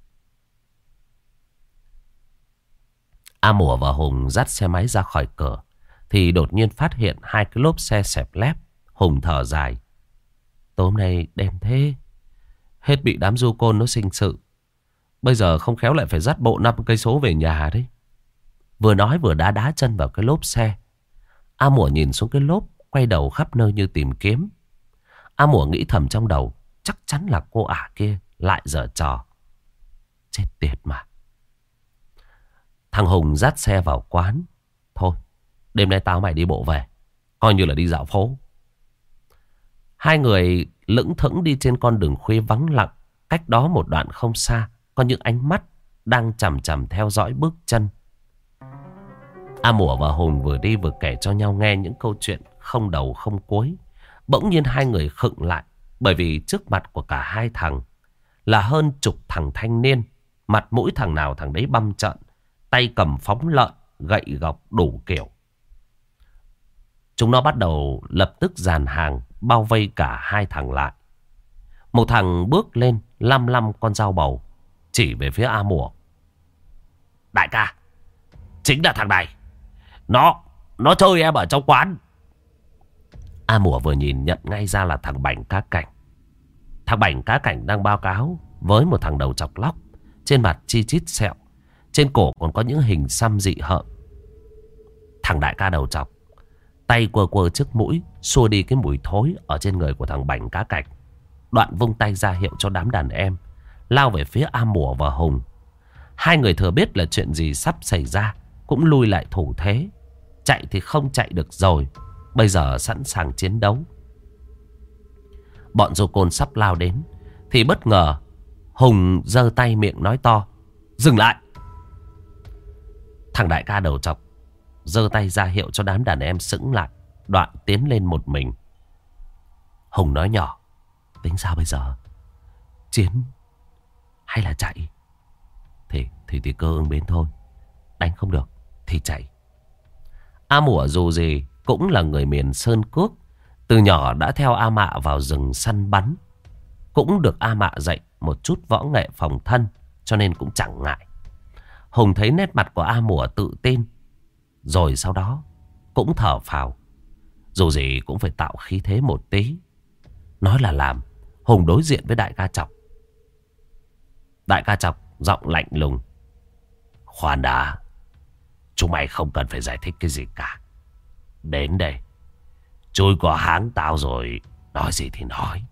A Mùa và Hùng dắt xe máy ra khỏi cửa thì đột nhiên phát hiện 2 cái lốp xe xẹp lép. Hùng thở dài. Tối hôm nay đen thế, hết bị đám du côn nó sinh sự, bây giờ không khéo lại phải dắt bộ 5 cây số về nhà đấy. Vừa nói vừa đá chân vào cái lốp xe. A Mùa nhìn xuống cái lốp, quay đầu khắp nơi như tìm kiếm. A Mùa nghĩ thầm trong đầu, chắc chắn là cô ả kia lại giở trò. Chết tiệt mà. Thằng Hùng dắt xe vào quán. Thôi, đêm nay tao mày đi bộ về, coi như là đi dạo phố. Hai người lững thững đi trên con đường khuya vắng lặng. Cách đó một đoạn không xa có những ánh mắt đang chằm chằm theo dõi bước chân. A Mùa và Hùng vừa đi vừa kể cho nhau nghe những câu chuyện không đầu không cuối. Bỗng nhiên hai người khựng lại, bởi vì trước mặt của cả hai thằng là hơn chục thằng thanh niên. Mặt mũi thằng nào thằng đấy băm trợn, tay cầm phóng lợn, gậy gộc đủ kiểu. Chúng nó bắt đầu lập tức dàn hàng bao vây cả hai thằng lại. Một thằng bước lên lăm lăm con dao bầu, chỉ về phía A Mùa. Đại ca, chính là thằng này. Nó chơi em ở trong quán. A Mùa vừa nhìn nhận ngay ra là thằng Bảnh Cá Cảnh. Thằng Bảnh Cá Cảnh đang báo cáo với một thằng đầu chọc lóc, trên mặt chi chít sẹo, trên cổ còn có những hình xăm dị hợm. Thằng đại ca đầu chọc tay quơ quơ trước mũi, xua đi cái mùi thối ở trên người của thằng Bảnh Cá Cảnh. Đoạn vung tay ra hiệu cho đám đàn em lao về phía A Mùa và Hùng. Hai người thừa biết là chuyện gì sắp xảy ra, cũng lui lại thủ thế. Chạy thì không chạy được rồi, bây giờ sẵn sàng chiến đấu. Bọn du côn sắp lao đến thì bất ngờ Hùng giơ tay miệng nói to: dừng lại. Thằng đại ca đầu chọc giơ tay ra hiệu cho đám đàn em sững lại, đoạn tiến lên một mình. Hùng nói nhỏ: tính sao bây giờ? Chiến hay là chạy? Thì cơ ứng biến thôi. Đánh không được thì chạy. A Mùa dù gì cũng là người miền Sơn Cước, từ nhỏ đã theo A Mạ vào rừng săn bắn, cũng được A Mạ dạy một chút võ nghệ phòng thân, cho nên cũng chẳng ngại. Hùng thấy nét mặt của A Mùa tự tin, rồi sau đó cũng thở phào. Dù gì cũng phải tạo khí thế một tí. Nói là làm. Hùng đối diện với đại ca chọc. Đại ca chọc giọng lạnh lùng: khoan đã, chúng mày không cần phải giải thích cái gì cả. Đến đây, chui qua háng tao rồi nói gì thì nói.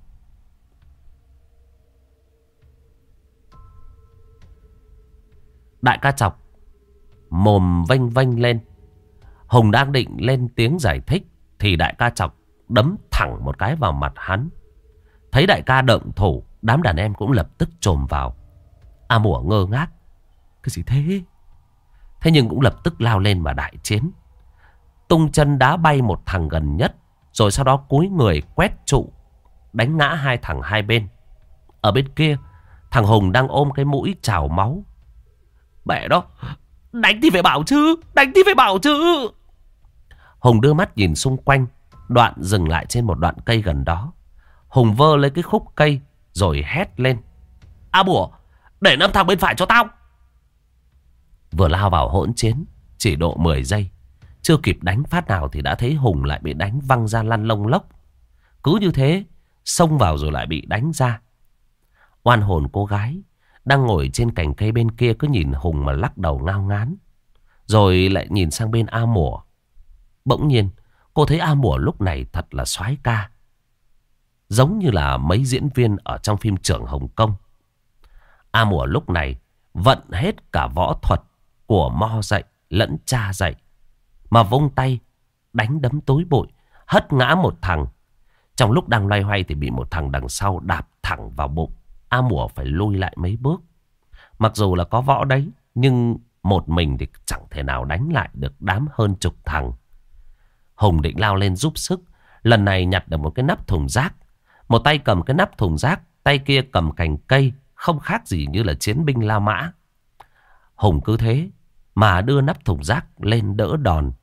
Đại ca chọc mồm vênh vênh lên. Hùng đang định lên tiếng giải thích thì đại ca chọc đấm thẳng một cái vào mặt hắn. Thấy đại ca động thủ, đám đàn em cũng lập tức chồm vào. A Mùa ngơ ngác: cái gì thế? Thế nhưng cũng lập tức lao lên mà đại chiến. Tung chân đá bay một thằng gần nhất, rồi sau đó cúi người quét trụ, đánh ngã hai thằng hai bên. Ở bên kia, thằng Hùng đang ôm cái mũi trào máu. Mẹ đó, đánh thì phải bảo chứ, đánh thì phải bảo chứ. Hùng đưa mắt nhìn xung quanh, đoạn dừng lại trên một đoạn cây gần đó. Hùng vơ lấy cái khúc cây rồi hét lên: A Mùa, để 5 thằng bên phải cho tao. Vừa lao vào hỗn chiến chỉ độ 10 giây, chưa kịp đánh phát nào thì đã thấy Hùng lại bị đánh văng ra lăn lông lốc. Cứ như thế xông vào rồi lại bị đánh ra. Oan hồn cô gái đang ngồi trên cành cây bên kia cứ nhìn Hùng mà lắc đầu ngao ngán, rồi lại nhìn sang bên A Mùa. Bỗng nhiên cô thấy A Mùa lúc này thật là soái ca, giống như là mấy diễn viên ở trong phim Trưởng Hồng Kông. A Mùa lúc này vận hết cả võ thuật của mo dạy lẫn cha dạy, mà vung tay đánh đấm tối bụi, hất ngã một thằng. Trong lúc đang loay hoay thì bị một thằng đằng sau đạp thẳng vào bụng. A Mùa phải lui lại mấy bước. Mặc dù là có võ đấy, nhưng một mình thì chẳng thể nào đánh lại được đám hơn chục thằng. Hùng định lao lên giúp sức, lần này nhặt được một cái nắp thùng rác. Một tay cầm cái nắp thùng rác, tay kia cầm cành cây, không khác gì như là chiến binh La Mã. Hùng cứ thế mà đưa nắp thùng rác lên đỡ đòn.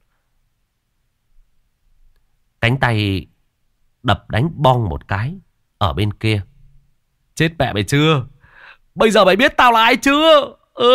Cánh tay đập đánh bong một cái ở bên kia. Chết mẹ mày chưa? Bây giờ mày biết tao là ai chưa?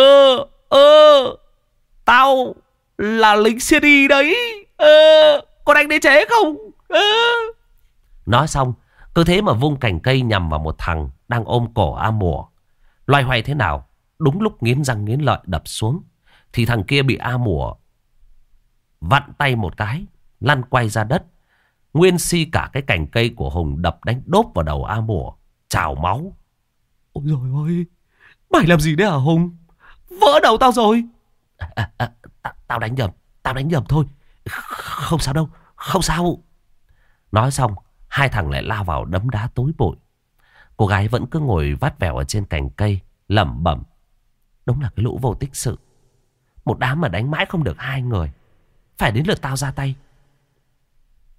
Tao là lính CD đấy. Có đánh đế chế không? Nói xong, cứ thế mà vung cành cây nhằm vào một thằng đang ôm cổ A Mùa. Loay hoay thế nào, đúng lúc nghiến răng nghiến lợi đập xuống thì thằng kia bị A Mùa vặn tay một cái, lăn quay ra đất. Nguyên si cả cái cành cây của Hùng đập đánh đốp vào đầu A Mùa, trào máu. Ôi dồi ôi, mày làm gì đấy hả Hùng? Vỡ đầu tao rồi. Tao đánh nhầm thôi. Không sao đâu, không sao. Nói xong, hai thằng lại lao vào đấm đá tối bụi. Cô gái vẫn cứ ngồi vắt vẻo ở trên cành cây, lẩm bẩm: đúng là cái lũ vô tích sự. Một đám mà đánh mãi không được hai người, phải đến lượt tao ra tay.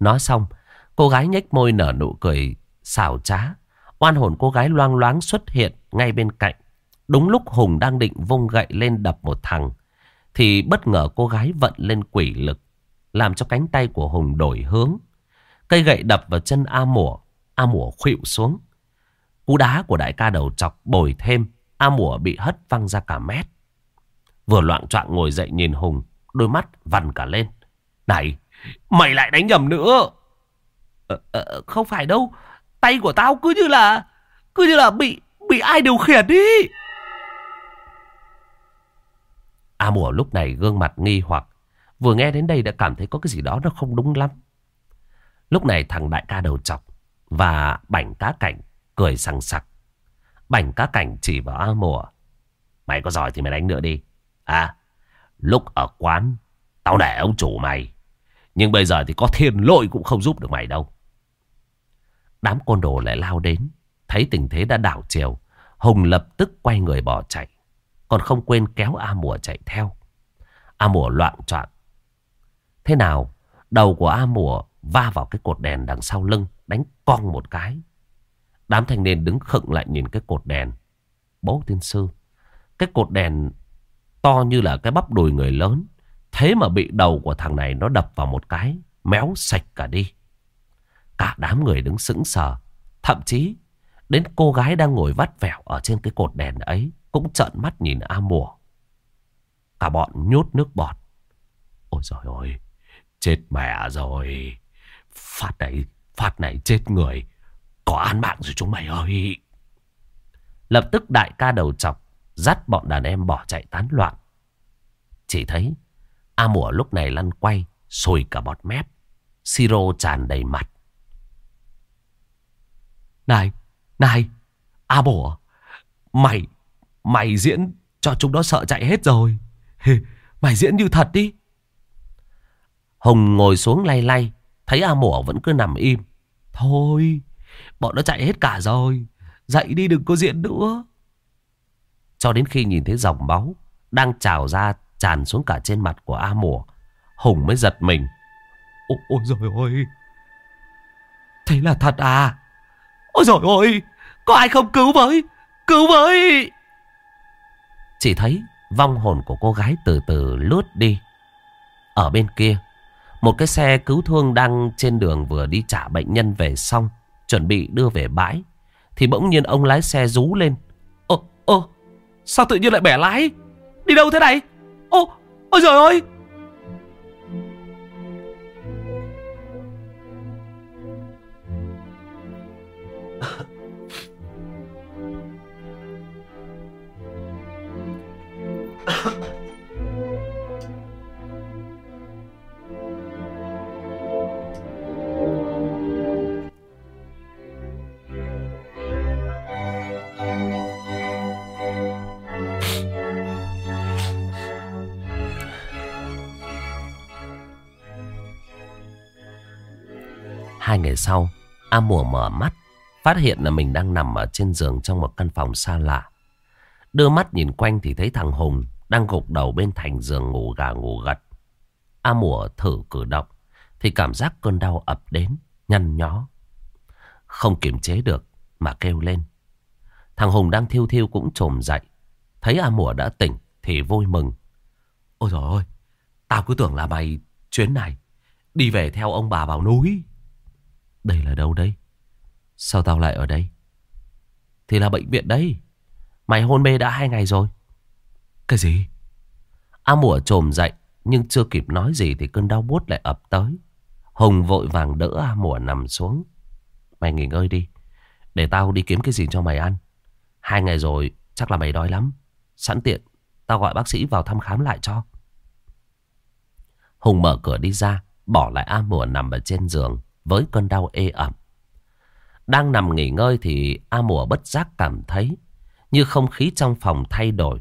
Nói xong, cô gái nhếch môi nở nụ cười xảo trá. Oan hồn cô gái loang loáng xuất hiện ngay bên cạnh. Đúng lúc Hùng đang định vung gậy lên đập một thằng, thì bất ngờ cô gái vận lên quỷ lực, làm cho cánh tay của Hùng đổi hướng. Cây gậy đập vào chân A Mùa. A Mùa khuỵu xuống. Cú đá của đại ca đầu chọc bồi thêm, A Mùa bị hất văng ra cả mét. Vừa loạng choạng ngồi dậy nhìn Hùng, đôi mắt vằn cả lên. Này, mày lại đánh nhầm nữa. Không phải đâu, tay của tao cứ như là bị ai điều khiển đi. A Mùa lúc này gương mặt nghi hoặc, vừa nghe đến đây đã cảm thấy có cái gì đó nó không đúng lắm. Lúc này thằng đại ca đầu chọc và Bảnh Cá Cảnh cười sằng sặc. Bảnh Cá Cảnh chỉ vào A Mùa. Mày có giỏi thì mày đánh nữa đi. Lúc ở quán tao nể ông chủ mày, nhưng bây giờ thì có thiên lôi cũng không giúp được mày đâu. Đám côn đồ lại lao đến. Thấy tình thế đã đảo chiều, Hùng lập tức quay người bỏ chạy, còn không quên kéo A Mùa chạy theo. A Mùa loạng choạng. Thế nào, đầu của A Mùa va vào cái cột đèn đằng sau lưng, đánh cong một cái. Đám thanh niên đứng khựng lại nhìn cái cột đèn. Bố tiên sư, cái cột đèn to như là cái bắp đùi người lớn, thế mà bị đầu của thằng này nó đập vào một cái, méo sạch cả đi. Cả đám người đứng sững sờ. Thậm chí đến cô gái đang ngồi vắt vẻo ở trên cái cột đèn ấy cũng trợn mắt nhìn A Mùa. Cả bọn nhốt nước bọt. Ôi giời ơi, chết mẹ rồi. Phát này chết người. Có án mạng rồi chúng mày ơi. Lập tức đại ca đầu chọc dắt bọn đàn em bỏ chạy tán loạn. Chỉ thấy A Mùa lúc này lăn quay, sùi cả bọt mép, siro tràn đầy mặt. Này, A Mùa, mày diễn cho chúng nó sợ chạy hết rồi. Mày diễn như thật đi. Hùng ngồi xuống lay lay, thấy A Mùa vẫn cứ nằm im. Thôi, bọn nó chạy hết cả rồi, dậy đi, đừng có diễn nữa. Cho đến khi nhìn thấy dòng máu đang trào ra tràn xuống cả trên mặt của A Mùa, Hùng mới giật mình. Ôi giời ơi, thế là thật à? Ôi giời ơi, có ai không cứu với? Cứu với! Chỉ thấy vong hồn của cô gái từ từ lướt đi. Ở bên kia, một cái xe cứu thương đang trên đường vừa đi trả bệnh nhân về xong, chuẩn bị đưa về bãi, thì bỗng nhiên ông lái xe rú lên. Sao tự nhiên lại bẻ lái? Đi đâu thế này? Ôi giời ơi! Hai ngày sau, A Mùa mở mắt, phát hiện là mình đang nằm ở trên giường trong một căn phòng xa lạ. Đưa mắt nhìn quanh thì thấy thằng Hùng đang gục đầu bên thành giường ngủ gà ngủ gật. A Mùa thử cử động thì cảm giác cơn đau ập đến, nhăn nhó. Không kiềm chế được mà kêu lên. Thằng Hùng đang thiêu thiêu cũng chồm dậy. Thấy A Mùa đã tỉnh thì vui mừng. Ôi trời ơi, tao cứ tưởng là mày chuyến này đi về theo ông bà vào núi. Đây là đâu đây? Sao tao lại ở đây? Thì là bệnh viện đấy. Mày hôn mê đã 2 ngày rồi. Cái gì? A Mùa chồm dậy, nhưng chưa kịp nói gì thì cơn đau buốt lại ập tới. Hùng vội vàng đỡ A Mùa nằm xuống. Mày nghỉ ngơi đi, để tao đi kiếm cái gì cho mày ăn. 2 ngày rồi chắc là mày đói lắm. Sẵn tiện tao gọi bác sĩ vào thăm khám lại cho. Hùng mở cửa đi ra, bỏ lại A Mùa nằm ở trên giường với cơn đau ê ẩm. Đang nằm nghỉ ngơi thì A Mùa bất giác cảm thấy như không khí trong phòng thay đổi.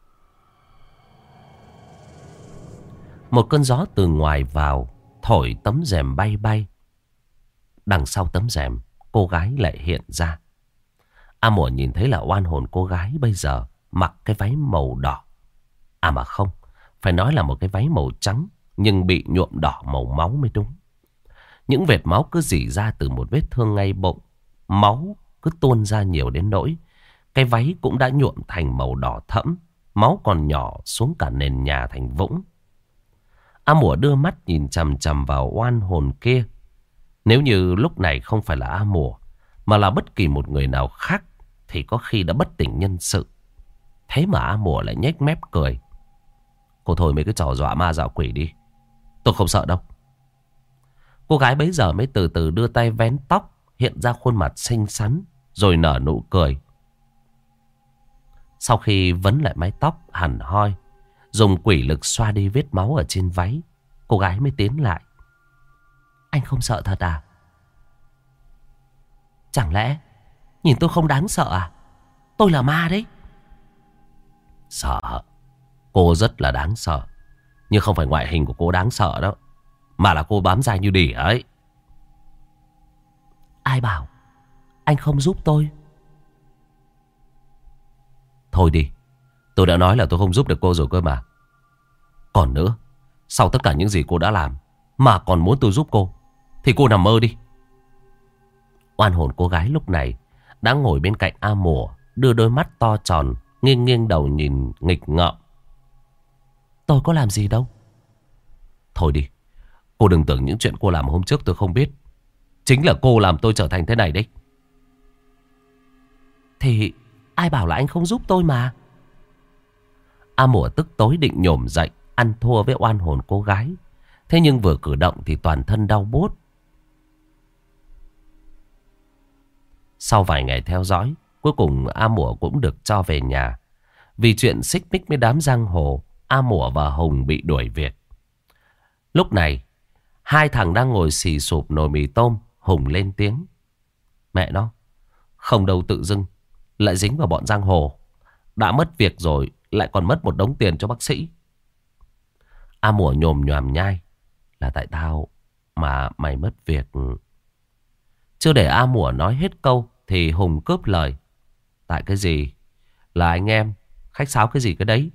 Một cơn gió từ ngoài vào thổi tấm rèm bay bay. Đằng sau tấm rèm, cô gái lại hiện ra. A Mùa nhìn thấy là oan hồn cô gái bây giờ mặc cái váy màu đỏ. À mà không, phải nói là một cái váy màu trắng nhưng bị nhuộm đỏ màu máu mới đúng. Những vệt máu cứ rỉ ra từ một vết thương ngay bụng. Máu cứ tuôn ra nhiều đến nỗi cái váy cũng đã nhuộm thành màu đỏ thẫm. Máu còn nhỏ xuống cả nền nhà thành vũng. A Mùa đưa mắt nhìn chằm chằm vào oan hồn kia. Nếu như lúc này không phải là A Mùa, mà là bất kỳ một người nào khác, thì có khi đã bất tỉnh nhân sự. Thế mà A Mùa lại nhếch mép cười. Cô thôi mấy cái trò dọa ma dọa quỷ đi, tôi không sợ đâu. Cô gái bấy giờ mới từ từ đưa tay vén tóc, hiện ra khuôn mặt xinh xắn, rồi nở nụ cười. Sau khi vấn lại mái tóc hẳn hoi, dùng quỷ lực xoa đi vết máu ở trên váy, cô gái mới tiến lại. Anh không sợ thật à? Chẳng lẽ nhìn tôi không đáng sợ à? Tôi là ma đấy. Sợ. Cô rất là đáng sợ. Nhưng không phải ngoại hình của cô đáng sợ đó, mà là cô bám dai như đỉa ấy. Ai bảo anh không giúp tôi? Thôi đi, tôi đã nói là tôi không giúp được cô rồi cơ mà. Còn nữa, sau tất cả những gì cô đã làm mà còn muốn tôi giúp cô, thì cô nằm mơ đi. Oan hồn cô gái lúc này đã ngồi bên cạnh A Mùa, đưa đôi mắt to tròn, nghiêng nghiêng đầu nhìn nghịch ngợm. Tôi có làm gì đâu. Thôi đi, cô đừng tưởng những chuyện cô làm hôm trước tôi không biết. Chính là cô làm tôi trở thành thế này đấy. Thì ai bảo là anh không giúp tôi mà. A Mùa tức tối định nhổm dậy ăn thua với oan hồn cô gái. Thế nhưng vừa cử động thì toàn thân đau buốt. Sau vài ngày theo dõi, cuối cùng A Mùa cũng được cho về nhà. Vì chuyện xích mích với đám giang hồ, A Mùa và Hùng bị đuổi việc. Lúc này, hai thằng đang ngồi xì sụp nồi mì tôm. Hùng lên tiếng. Mẹ nó, không đâu tự dưng lại dính vào bọn giang hồ. Đã mất việc rồi lại còn mất một đống tiền cho bác sĩ. A Mùa nhồm nhòm nhai. Là tại tao mà mày mất việc. Chưa để A Mùa nói hết câu thì Hùng cướp lời. Tại cái gì? Là anh em khách sáo cái gì cái đấy?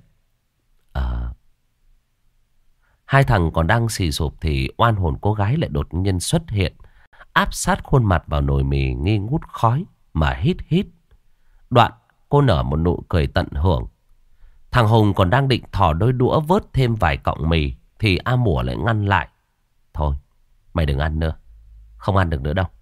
Hai thằng còn đang xì sụp thì oan hồn cô gái lại đột nhiên xuất hiện, áp sát khuôn mặt vào nồi mì nghi ngút khói mà hít hít. Đoạn cô nở một nụ cười tận hưởng. Thằng Hùng còn đang định thò đôi đũa vớt thêm vài cọng mì thì A Mùa lại ngăn lại. Thôi mày đừng ăn nữa, không ăn được nữa đâu.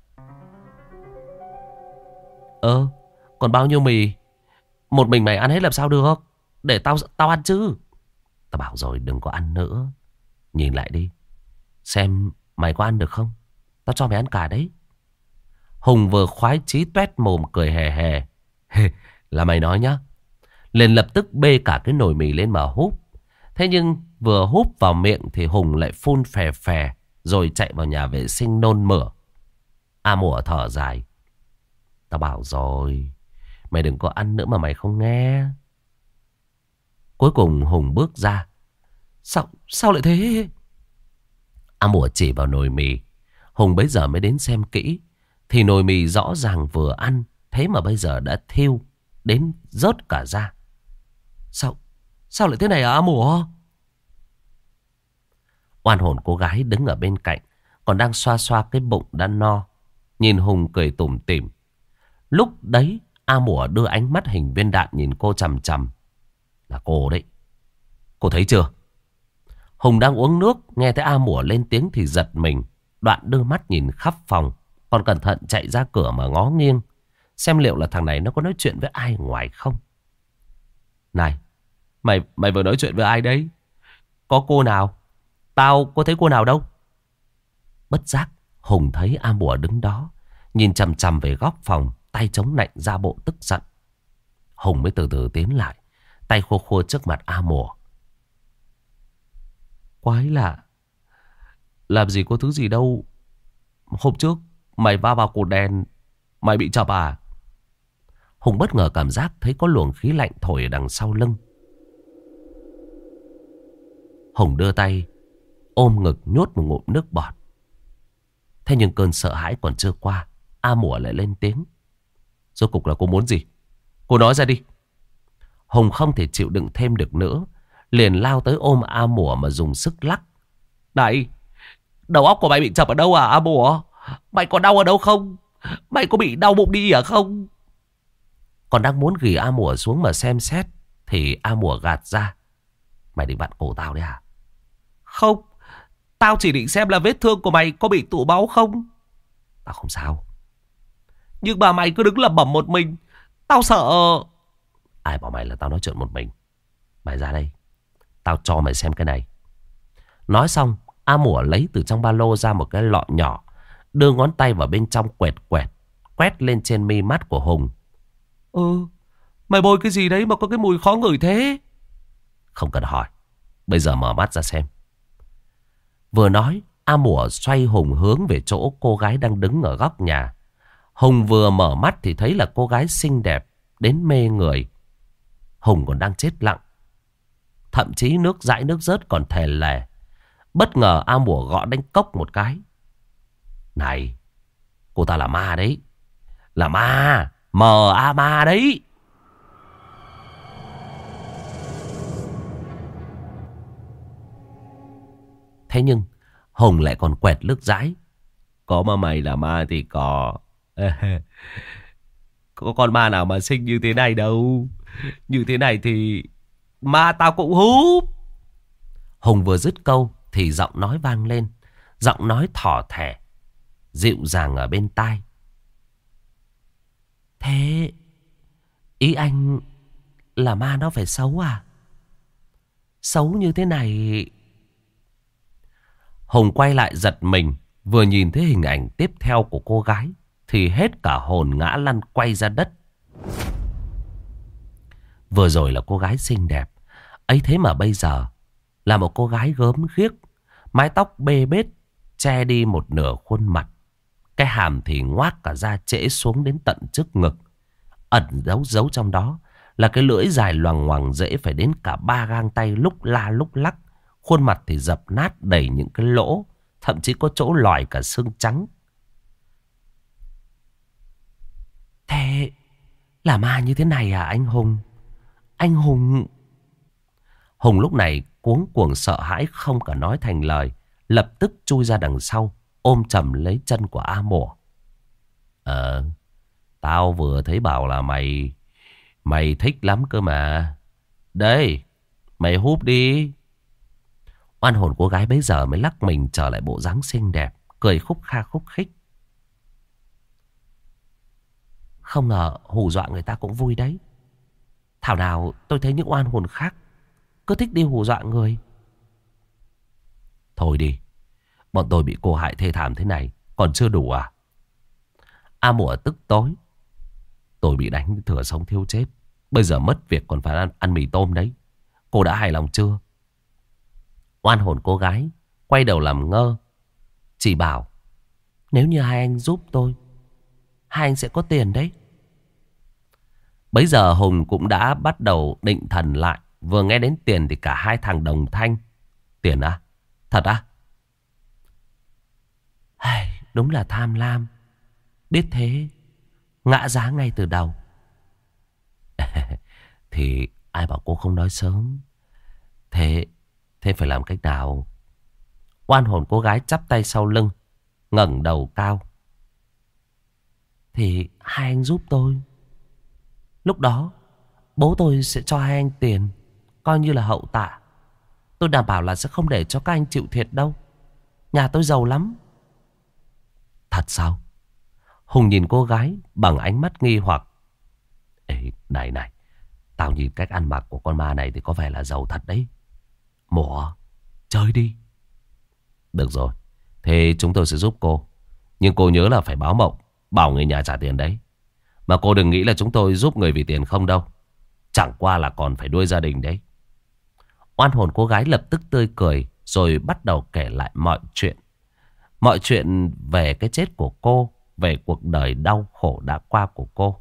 Còn bao nhiêu mì? Một mình mày ăn hết làm sao được? Để tao ăn chứ. Tao bảo rồi đừng có ăn nữa. Nhìn lại đi, xem mày có ăn được không? Tao cho mày ăn cả đấy. Hùng vừa khoái chí toét mồm cười hề hề. Là mày nói nhá. Liền lập tức bê cả cái nồi mì lên mà húp. Thế nhưng vừa húp vào miệng thì Hùng lại phun phè phè, rồi chạy vào nhà vệ sinh nôn mửa. A Mùa thở dài. Tao bảo rồi, mày đừng có ăn nữa mà mày không nghe. Cuối cùng Hùng bước ra. Sao lại thế? A Mùa chỉ vào nồi mì. Hùng bấy giờ mới đến xem kỹ. Thì nồi mì rõ ràng vừa ăn, thế mà bây giờ đã thiêu đến rớt cả ra. Sao lại thế này à A Mùa? Oan hồn cô gái đứng ở bên cạnh, còn đang xoa xoa cái bụng đã no, nhìn Hùng cười tủm tỉm. Lúc đấy A Mùa đưa ánh mắt hình viên đạn nhìn cô chằm chằm. Là cô đấy, cô thấy chưa? Hùng đang uống nước, nghe thấy A Mùa lên tiếng thì giật mình. Đoạn đưa mắt nhìn khắp phòng, còn cẩn thận chạy ra cửa mà ngó nghiêng, xem liệu là thằng này nó có nói chuyện với ai ngoài không. Này, mày vừa nói chuyện với ai đấy? Có cô nào? Tao có thấy cô nào đâu. Bất giác Hùng thấy A Mùa đứng đó, nhìn chằm chằm về góc phòng, tay chống nạnh ra bộ tức giận. Hùng mới từ từ tiến lại, tay khô khô trước mặt A Mùa. Quái lạ, làm gì có thứ gì đâu. Hôm trước mày va vào cột đèn, mày bị chập à? Hùng bất ngờ cảm giác thấy có luồng khí lạnh thổi ở đằng sau lưng. Hùng đưa tay ôm ngực nhốt một ngụm nước bọt. Thế nhưng cơn sợ hãi còn chưa qua, A Mùa lại lên tiếng. Rốt cục là cô muốn gì? Cô nói ra đi. Hùng không thể chịu đựng thêm được nữa, liền lao tới ôm A Mùa mà dùng sức lắc. Này, Đầu óc của mày bị chập ở đâu à A Mùa? Mày có đau ở đâu không? Mày có bị đau bụng đi à không? Còn đang muốn gỉ A Mùa xuống mà xem xét thì A Mùa gạt ra. Mày định vặn cổ tao đấy à? Không, tao chỉ định xem là vết thương của mày có bị tụ máu không. Tao không sao. Nhưng mà mày cứ đứng lẩm bẩm một mình, tao sợ. Ai bảo mày là tao nói chuyện một mình? Mày ra đây, tao cho mày xem cái này. Nói xong, A Mùa lấy từ trong ba lô ra một cái lọ nhỏ, đưa ngón tay vào bên trong quẹt quẹt, quét lên trên mi mắt của Hùng. Mày bôi cái gì đấy mà có cái mùi khó ngửi thế? Không cần hỏi, bây giờ mở mắt ra xem. Vừa nói, A Mùa xoay Hùng hướng về chỗ cô gái đang đứng ở góc nhà. Hùng vừa mở mắt thì thấy là cô gái xinh đẹp đến mê người. Hùng còn đang chết lặng, thậm chí nước dãi nước rớt còn thè lè. Bất ngờ A Mùa gõ đánh cốc một cái. Này, cô ta là ma đấy. Là ma, M.A. ma đấy. Thế nhưng Hùng lại còn quẹt nước dãi. Có mà mày là ma thì có. Có con ma nào mà xinh như thế này đâu. Như thế này thì ma tao cũng húp. Hùng vừa dứt câu thì giọng nói vang lên. Giọng nói thỏ thẻ, dịu dàng ở bên tai. Thế ý anh là ma nó phải xấu à? Xấu như thế này. Hùng quay lại giật mình. Vừa nhìn thấy hình ảnh tiếp theo của cô gái thì hết cả hồn ngã lăn quay ra đất. Vừa rồi là cô gái xinh đẹp, ấy thế mà bây giờ là một cô gái gớm ghiếc, mái tóc bê bết che đi một nửa khuôn mặt. Cái hàm thì ngoác cả da trễ xuống đến tận trước ngực. Ẩn giấu trong đó là cái lưỡi dài loằng ngoằng rễ phải đến cả 3 gang tay lúc la lúc lắc. Khuôn mặt thì dập nát đầy những cái lỗ, thậm chí có chỗ lòi cả xương trắng. Thế là ma như thế này à anh Hùng? Anh Hùng... Hùng lúc này cuống cuồng sợ hãi không cả nói thành lời. Lập tức chui ra đằng sau, ôm chầm lấy chân của A Mùa. Tao vừa thấy bảo là mày thích lắm cơ mà. Đây, mày húp đi. Oan hồn cô gái bấy giờ mới lắc mình trở lại bộ dáng xinh đẹp, cười khúc kha khúc khích. Không ngờ hù dọa người ta cũng vui đấy. Thảo nào tôi thấy những oan hồn khác cứ thích đi hù dọa người. Thôi đi, bọn tôi bị cô hại thê thảm thế này còn chưa đủ à? A Mùa tức tối. Tôi bị đánh thừa sống thiếu chết, bây giờ mất việc còn phải ăn mì tôm đấy. Cô đã hài lòng chưa? Oan hồn cô gái quay đầu làm ngơ, chỉ bảo nếu như hai anh giúp tôi, hai anh sẽ có tiền đấy. Bấy giờ Hùng cũng đã bắt đầu định thần lại. Vừa nghe đến tiền thì cả hai thằng đồng thanh. Tiền à? Thật à? Đúng là tham lam. Biết thế ngã giá ngay từ đầu. Thì ai bảo cô không nói sớm. Thế phải làm cách nào? Oan hồn cô gái chắp tay sau lưng, ngẩng đầu cao. Thì hai anh giúp tôi. Lúc đó bố tôi sẽ cho hai anh tiền, coi như là hậu tạ. Tôi đảm bảo là sẽ không để cho các anh chịu thiệt đâu. Nhà tôi giàu lắm. Thật sao? Hùng nhìn cô gái bằng ánh mắt nghi hoặc. Ê, này, tao nhìn cách ăn mặc của con ma này thì có vẻ là giàu thật đấy. Mùa, chơi đi. Được rồi, thế chúng tôi sẽ giúp cô. Nhưng cô nhớ là phải báo mộng, bảo người nhà trả tiền đấy. Mà cô đừng nghĩ là chúng tôi giúp người vì tiền không đâu. Chẳng qua là còn phải nuôi gia đình đấy. Oan hồn cô gái lập tức tươi cười, rồi bắt đầu kể lại mọi chuyện. Mọi chuyện về cái chết của cô, về cuộc đời đau khổ đã qua của cô.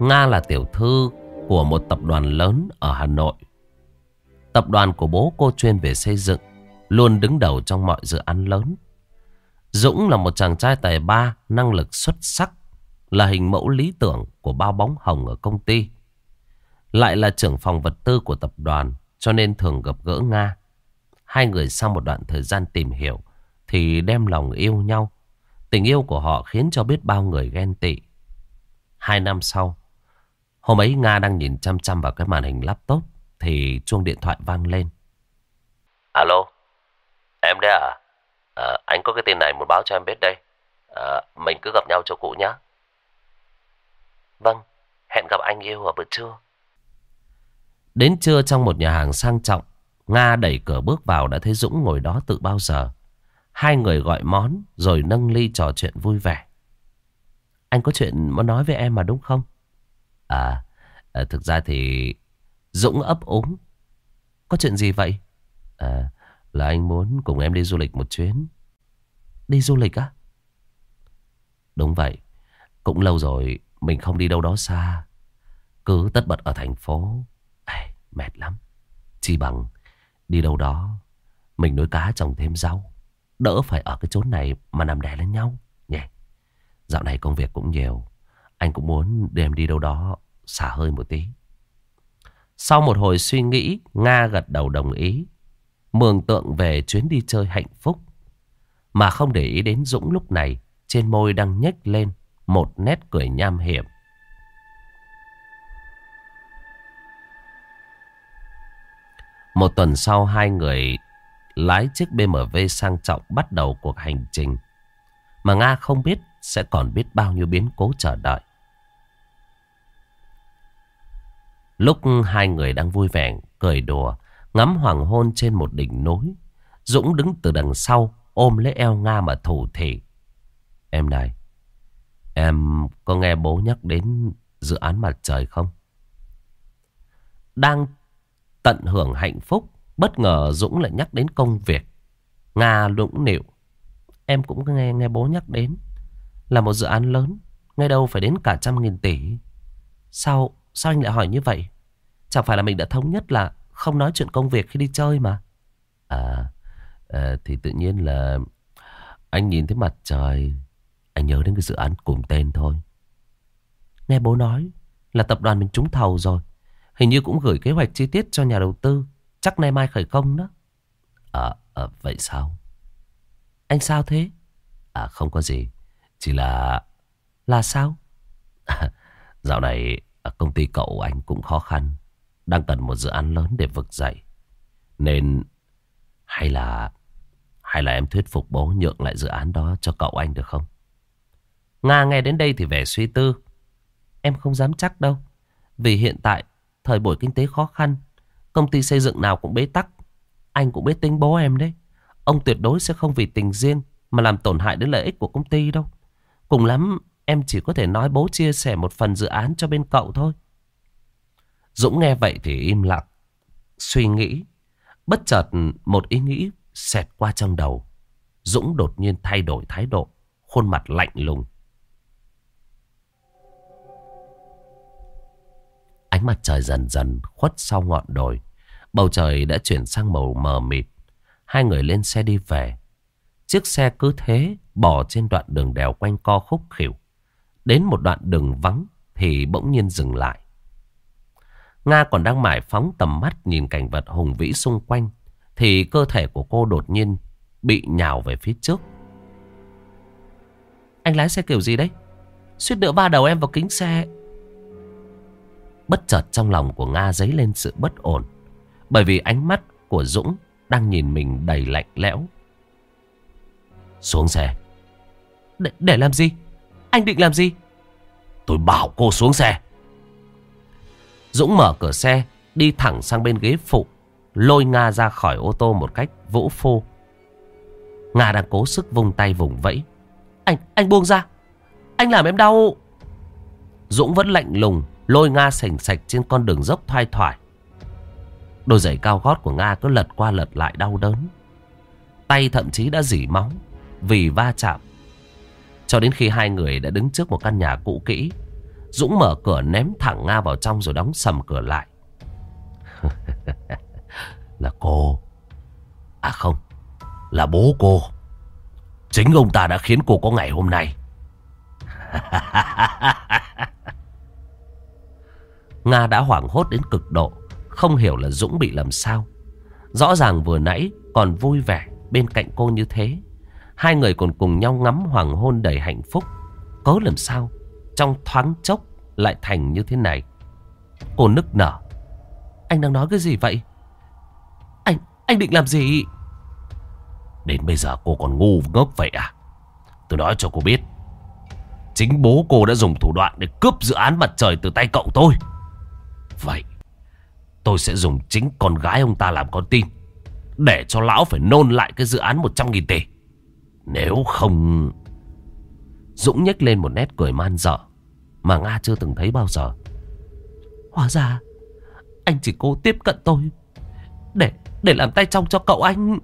Nga là tiểu thư của một tập đoàn lớn ở Hà Nội. Tập đoàn của bố cô chuyên về xây dựng, luôn đứng đầu trong mọi dự án lớn. Dũng là một chàng trai tài ba, năng lực xuất sắc, là hình mẫu lý tưởng của bao bóng hồng ở công ty. Lại là trưởng phòng vật tư của tập đoàn, cho nên thường gặp gỡ Nga. Hai người sau một đoạn thời gian tìm hiểu thì đem lòng yêu nhau. Tình yêu của họ khiến cho biết bao người ghen tị. 2 năm sau, hôm ấy Nga đang nhìn chăm chăm vào cái màn hình laptop thì chuông điện thoại vang lên. Alo, em đấy à? Anh có cái tin này muốn báo cho em biết đây. Mình cứ gặp nhau chỗ cũ nhé. Vâng, hẹn gặp anh yêu vào bữa trưa. Đến trưa trong một nhà hàng sang trọng, Nga đẩy cửa bước vào đã thấy Dũng ngồi đó từ bao giờ. Hai người gọi món rồi nâng ly trò chuyện vui vẻ. Anh có chuyện muốn nói với em mà đúng không? Thực ra thì Dũng ấp úng. Có chuyện gì vậy? Là anh muốn cùng em đi du lịch một chuyến. Đi du lịch á? Đúng vậy. Cũng lâu rồi mình không đi đâu đó xa. Cứ tất bật ở thành phố, mệt lắm. Chỉ bằng đi đâu đó mình nuôi cá trồng thêm rau, đỡ phải ở cái chốn này mà nằm đè lên nhau nhỉ. Dạo này công việc cũng nhiều, anh cũng muốn đưa em đi đâu đó xả hơi một tí. Sau một hồi suy nghĩ, Nga gật đầu đồng ý, mường tượng về chuyến đi chơi hạnh phúc, mà không để ý đến Dũng lúc này trên môi đang nhếch lên một nét cười nham hiểm. Một tuần sau, hai người lái chiếc BMW sang trọng bắt đầu cuộc hành trình mà Nga không biết sẽ còn biết bao nhiêu biến cố chờ đợi. Lúc hai người đang vui vẻ cười đùa ngắm hoàng hôn trên một đỉnh núi, Dũng đứng từ đằng sau ôm lấy eo Nga mà thủ thỉ. Em này, em có nghe bố nhắc đến dự án mặt trời không? Đang tận hưởng hạnh phúc, bất ngờ Dũng lại nhắc đến công việc. Nga nũng nịu. Em cũng nghe bố nhắc đến, là một dự án lớn, ngay đâu phải đến cả 100.000 tỷ. Sao anh lại hỏi như vậy? Chẳng phải là mình đã thống nhất là không nói chuyện công việc khi đi chơi mà. Thì tự nhiên là anh nhìn thấy mặt trời, anh nhớ đến cái dự án cùng tên thôi. Nghe bố nói là tập đoàn mình trúng thầu rồi, hình như cũng gửi kế hoạch chi tiết cho nhà đầu tư, chắc nay mai khởi công đó. Vậy sao? Anh sao thế? Không có gì, chỉ là... Là sao? Dạo này công ty cậu anh cũng khó khăn, đang cần một dự án lớn để vực dậy. Nên hay là em thuyết phục bố nhượng lại dự án đó cho cậu anh được không? Nga nghe đến đây thì vẻ suy tư. Em không dám chắc đâu, vì hiện tại thời buổi kinh tế khó khăn, công ty xây dựng nào cũng bế tắc. Anh cũng biết tính bố em đấy, ông tuyệt đối sẽ không vì tình riêng mà làm tổn hại đến lợi ích của công ty đâu. Cùng lắm em chỉ có thể nói bố chia sẻ một phần dự án cho bên cậu thôi. Dũng nghe vậy thì im lặng, suy nghĩ. Bất chợt một ý nghĩ xẹt qua trong đầu. Dũng đột nhiên thay đổi thái độ, khuôn mặt lạnh lùng. Ánh mặt trời dần dần khuất sau ngọn đồi, bầu trời đã chuyển sang màu mờ mịt. Hai người lên xe đi về. Chiếc xe cứ thế bỏ trên đoạn đường đèo quanh co khúc khỉu. Đến một đoạn đường vắng thì bỗng nhiên dừng lại. Nga còn đang mải phóng tầm mắt nhìn cảnh vật hùng vĩ xung quanh thì cơ thể của cô đột nhiên bị nhào về phía trước. Anh lái xe kiểu gì đấy? Suýt nữa va đầu em vào kính xe. Bất chợt trong lòng của Nga dấy lên sự bất ổn, bởi vì ánh mắt của Dũng đang nhìn mình đầy lạnh lẽo. Xuống xe. Để làm gì? Anh định làm gì? Tôi bảo cô xuống xe. Dũng mở cửa xe, đi thẳng sang bên ghế phụ, lôi Nga ra khỏi ô tô một cách vũ phu. Nga đang cố sức vung tay vùng vẫy. Anh buông ra, anh làm em đau. Dũng vẫn lạnh lùng lôi Nga sành sạch trên con đường dốc thoai thoải. Đôi giày cao gót của Nga cứ lật qua lật lại đau đớn. Tay thậm chí đã rỉ máu vì va chạm. Cho đến khi hai người đã đứng trước một căn nhà cũ kỹ, Dũng mở cửa ném thẳng Nga vào trong rồi đóng sầm cửa lại. Là cô. À không, là bố cô. Chính ông ta đã khiến cô có ngày hôm nay. Nga đã hoảng hốt đến cực độ, không hiểu là Dũng bị làm sao. Rõ ràng vừa nãy còn vui vẻ bên cạnh cô như thế. Hai người còn cùng nhau ngắm hoàng hôn đầy hạnh phúc. Cớ làm sao trong thoáng chốc lại thành như thế này? Cô nức nở. Anh đang nói cái gì vậy? Anh định làm gì? Đến bây giờ cô còn ngu ngốc vậy à? Tôi nói cho cô biết, chính bố cô đã dùng thủ đoạn để cướp dự án mặt trời từ tay cậu tôi. Vậy tôi sẽ dùng chính con gái ông ta làm con tin, để cho lão phải nôn lại cái dự án 100.000 tỷ. Nếu không... Dũng nhếch lên một nét cười man dợ mà Nga chưa từng thấy bao giờ. Hóa ra anh chỉ cố tiếp cận tôi để làm tay trong cho cậu anh.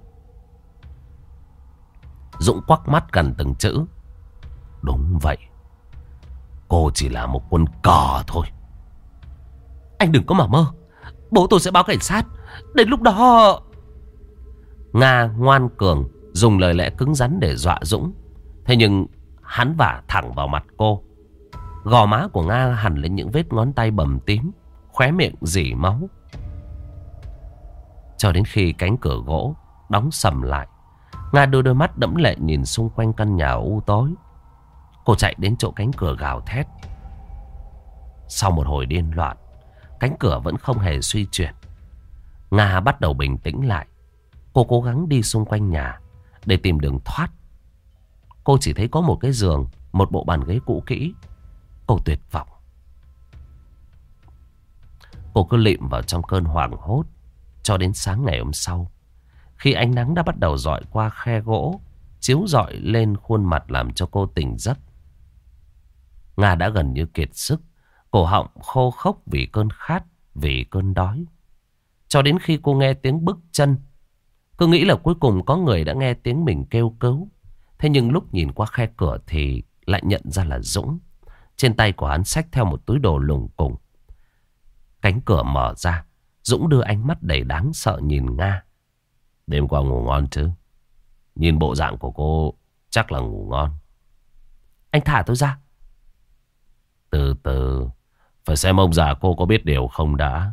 Dũng quắc mắt gần từng chữ. Đúng vậy, cô chỉ là một quân cờ thôi. Anh đừng có mà mơ. Bố tôi sẽ báo cảnh sát. Đến lúc đó... Nga ngoan cường dùng lời lẽ cứng rắn để dọa Dũng. Thế nhưng hắn vả thẳng vào mặt cô. Gò má của Nga hằn lên những vết ngón tay bầm tím, khóe miệng rỉ máu. Cho đến khi cánh cửa gỗ đóng sầm lại, Nga đưa đôi mắt đẫm lệ nhìn xung quanh căn nhà u tối. Cô chạy đến chỗ cánh cửa gào thét. Sau một hồi điên loạn, cánh cửa vẫn không hề suy chuyển. Nga bắt đầu bình tĩnh lại. Cô cố gắng đi xung quanh nhà để tìm đường thoát. Cô chỉ thấy có một cái giường, một bộ bàn ghế cũ kỹ. Cô tuyệt vọng. Cô cứ lịm vào trong cơn hoảng hốt cho đến sáng ngày hôm sau, khi ánh nắng đã bắt đầu rọi qua khe gỗ, chiếu rọi lên khuôn mặt làm cho cô tỉnh giấc. Nga đã gần như kiệt sức, cổ họng khô khốc vì cơn khát, vì cơn đói. Cho đến khi cô nghe tiếng bước chân, cứ nghĩ là cuối cùng có người đã nghe tiếng mình kêu cứu. Thế nhưng lúc nhìn qua khe cửa thì lại nhận ra là Dũng. Trên tay của hắn xách theo một túi đồ lủng củng. Cánh cửa mở ra, Dũng đưa ánh mắt đầy đáng sợ nhìn Nga. Đêm qua ngủ ngon chứ? Nhìn bộ dạng của cô chắc là ngủ ngon. Anh thả tôi ra. Từ từ, phải xem ông già cô có biết điều không đã.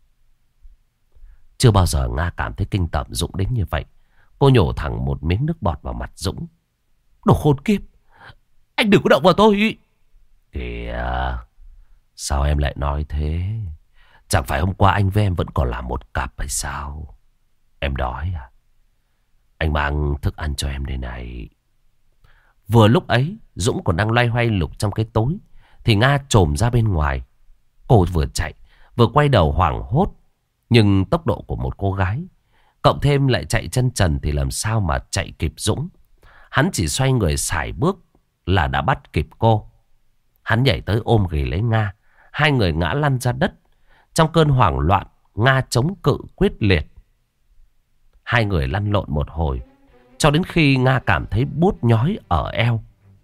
Chưa bao giờ Nga cảm thấy kinh tởm Dũng đến như vậy. Cô nhổ thẳng một miếng nước bọt vào mặt Dũng. Đồ khốn kiếp, anh đừng có động vào tôi. Kìa, sao em lại nói thế? Chẳng phải hôm qua anh với em vẫn còn là một cặp hay sao? Em đói à? Anh mang thức ăn cho em đây này. Vừa lúc ấy, Dũng còn đang loay hoay lục trong cái túi thì Nga trồm ra bên ngoài. Cô vừa chạy vừa quay đầu hoảng hốt. Nhưng tốc độ của một cô gái, cộng thêm lại chạy chân trần, thì làm sao mà chạy kịp Dũng. Hắn chỉ xoay người sải bước là đã bắt kịp cô. Hắn nhảy tới ôm ghì lấy Nga. Hai người ngã lăn ra đất. Trong cơn hoảng loạn, Nga chống cự quyết liệt. Hai người lăn lộn một hồi, cho đến khi Nga cảm thấy buốt nhói ở eo.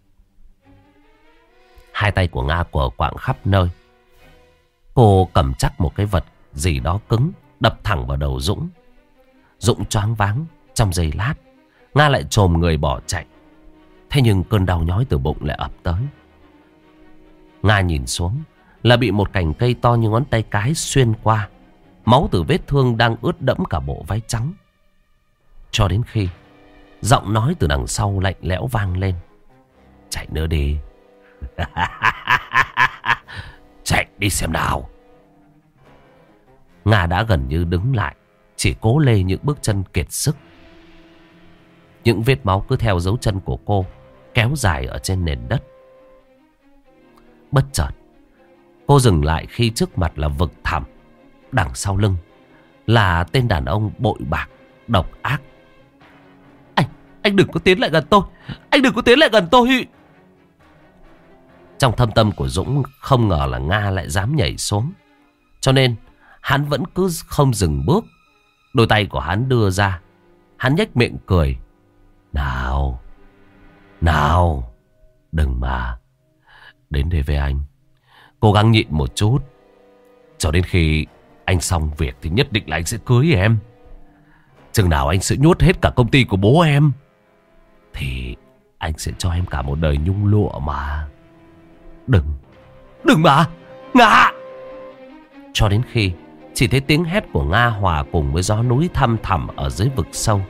Hai tay của Nga quờ quạng khắp nơi. Cô cầm chắc một cái vật gì đó cứng, đập thẳng vào đầu Dũng. Dũng choáng váng. Trong giây lát, Nga lại chồm người bỏ chạy. Thế nhưng cơn đau nhói từ bụng lại ập tới. Nga nhìn xuống là bị một cành cây to như ngón tay cái xuyên qua. Máu từ vết thương đang ướt đẫm cả bộ váy trắng. Cho đến khi giọng nói từ đằng sau lạnh lẽo vang lên. Chạy nữa đi. Chạy đi xem nào. Nga đã gần như đứng lại, chỉ cố lê những bước chân kiệt sức. Những vết máu cứ theo dấu chân của cô kéo dài ở trên nền đất. Bất chợt, cô dừng lại khi trước mặt là vực thẳm. Đằng sau lưng là tên đàn ông bội bạc, độc ác. Anh đừng có tiến lại gần tôi. Anh đừng có tiến lại gần tôi. Trong thâm tâm của Dũng không ngờ là Nga lại dám nhảy xuống. Cho nên hắn vẫn cứ không dừng bước. Đôi tay của hắn đưa ra. Hắn nhếch miệng cười. Nào, nào, đừng mà. Đến đây với anh. Cố gắng nhịn một chút. Cho đến khi anh xong việc thì nhất định là anh sẽ cưới em. Chừng nào anh sẽ nhốt hết cả công ty của bố em thì anh sẽ cho em cả một đời nhung lụa mà. Đừng mà Nga. Cho đến khi chỉ thấy tiếng hét của Nga hòa cùng với gió núi thăm thẳm ở dưới vực sâu.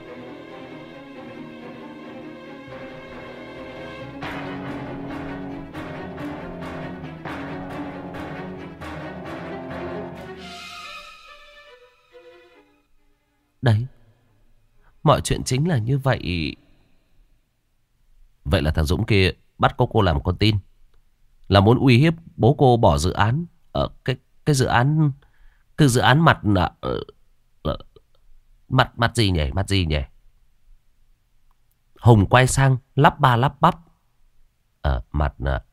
Đấy, mọi chuyện chính là như vậy. Vậy là thằng Dũng kia bắt cô làm con tin, là muốn uy hiếp bố cô bỏ dự án. Ở cái dự án mặt mặt gì nhỉ? Hùng quay sang lắp ba lắp bắp. Mặt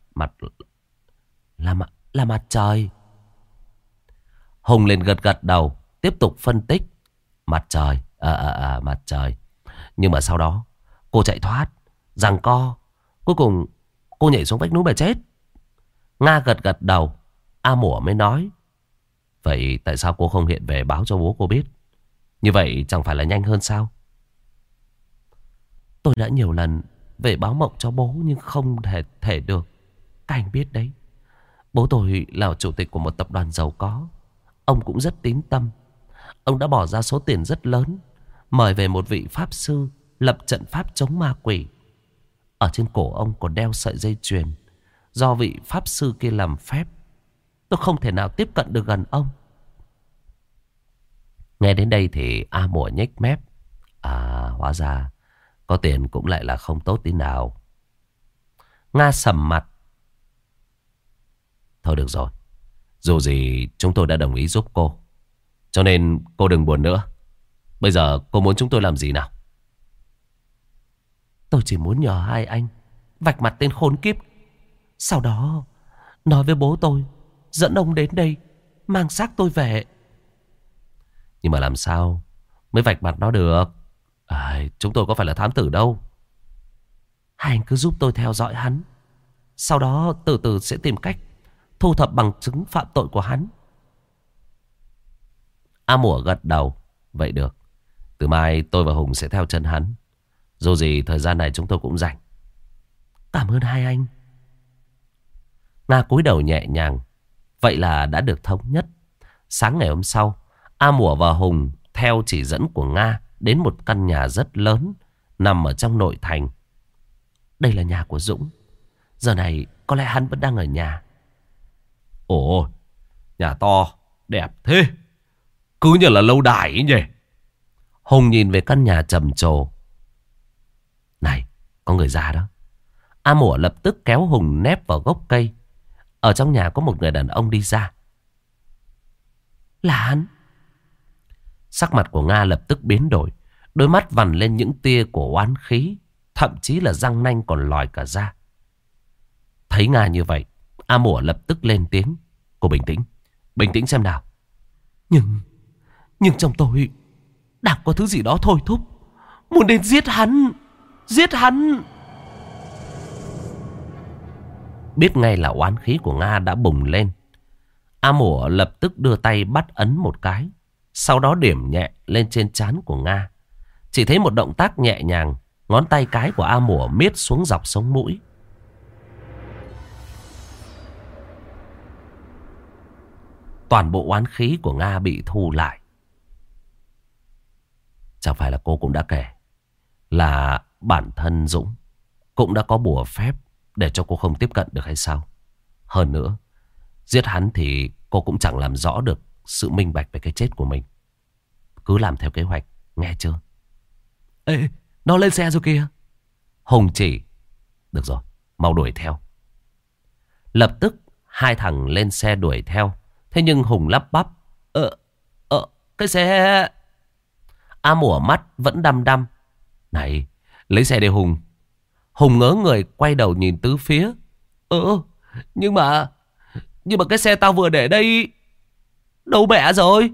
là mặt trời. Hùng liền gật đầu, tiếp tục phân tích. Mặt trời, mặt trời. Nhưng mà sau đó cô chạy thoát, giằng co, cuối cùng cô nhảy xuống vách núi mà chết. Nga gật đầu. A Mủa mới nói, vậy tại sao cô không hiện về báo cho bố cô biết? Như vậy chẳng phải là nhanh hơn sao? Tôi đã nhiều lần về báo mộng cho bố nhưng không thể được. Các anh biết đấy, bố tôi là chủ tịch của một tập đoàn giàu có. Ông cũng rất tín tâm. Ông đã bỏ ra số tiền rất lớn mời về một vị pháp sư lập trận pháp chống ma quỷ. Ở trên cổ ông còn đeo sợi dây chuyền do vị pháp sư kia làm phép. Tôi không thể nào tiếp cận được gần ông. Nghe đến đây thì A Mùa nhếch mép. Hóa ra có tiền cũng lại là không tốt tí nào. Nga sầm mặt. Thôi được rồi, dù gì chúng tôi đã đồng ý giúp cô, cho nên cô đừng buồn nữa. Bây giờ cô muốn chúng tôi làm gì nào? Tôi chỉ muốn nhờ hai anh vạch mặt tên khốn kiếp, sau đó nói với bố tôi dẫn ông đến đây mang xác tôi về. Nhưng mà làm sao mới vạch mặt nó được? Chúng tôi có phải là thám tử đâu. Hai anh cứ giúp tôi theo dõi hắn, sau đó từ từ sẽ tìm cách thu thập bằng chứng phạm tội của hắn. A Mủa gật đầu. Vậy được, từ mai tôi và Hùng sẽ theo chân hắn. Dù gì thời gian này chúng tôi cũng rảnh. Cảm ơn hai anh. Nga cúi đầu nhẹ nhàng. Vậy là đã được thống nhất. Sáng ngày hôm sau, A Mủa và Hùng theo chỉ dẫn của Nga đến một căn nhà rất lớn nằm ở trong nội thành. Đây là nhà của Dũng. Giờ này có lẽ hắn vẫn đang ở nhà. Ồ, nhà to, đẹp thế. Cứ như là lâu đài ấy nhỉ. Hùng nhìn về căn nhà trầm trồ. Này, có người ra đó. A Mủa lập tức kéo Hùng nép vào gốc cây. Ở trong nhà có một người đàn ông đi ra. Là hắn. Sắc mặt của Nga lập tức biến đổi. Đôi mắt vằn lên những tia của oán khí. Thậm chí là răng nanh còn lòi cả ra. Thấy Nga như vậy, A Mủa lập tức lên tiếng. Cô bình tĩnh, bình tĩnh xem nào. Nhưng trong tôi đang có thứ gì đó thôi thúc, muốn đến giết hắn. Giết hắn. Biết ngay là oán khí của Nga đã bùng lên, A Mủa lập tức đưa tay bắt ấn một cái, sau đó điểm nhẹ lên trên trán của Nga. Chỉ thấy một động tác nhẹ nhàng, ngón tay cái của A Mủa miết xuống dọc sống mũi. Toàn bộ oán khí của Nga bị thu lại. Chẳng phải là cô cũng đã kể là bản thân Dũng cũng đã có bùa phép để cho cô không tiếp cận được hay sao? Hơn nữa, giết hắn thì cô cũng chẳng làm rõ được sự minh bạch về cái chết của mình. Cứ làm theo kế hoạch, nghe chưa? Ê, nó lên xe rồi kìa. Hùng chỉ. Được rồi, mau đuổi theo. Lập tức hai thằng lên xe đuổi theo. Thế nhưng Hùng lắp bắp. Cái xe... A Mủa mắt vẫn đăm đăm. Này, lấy xe đi Hùng. Hùng ngớ người quay đầu nhìn tứ phía. Nhưng mà cái xe tao vừa để đây đâu bẻ rồi?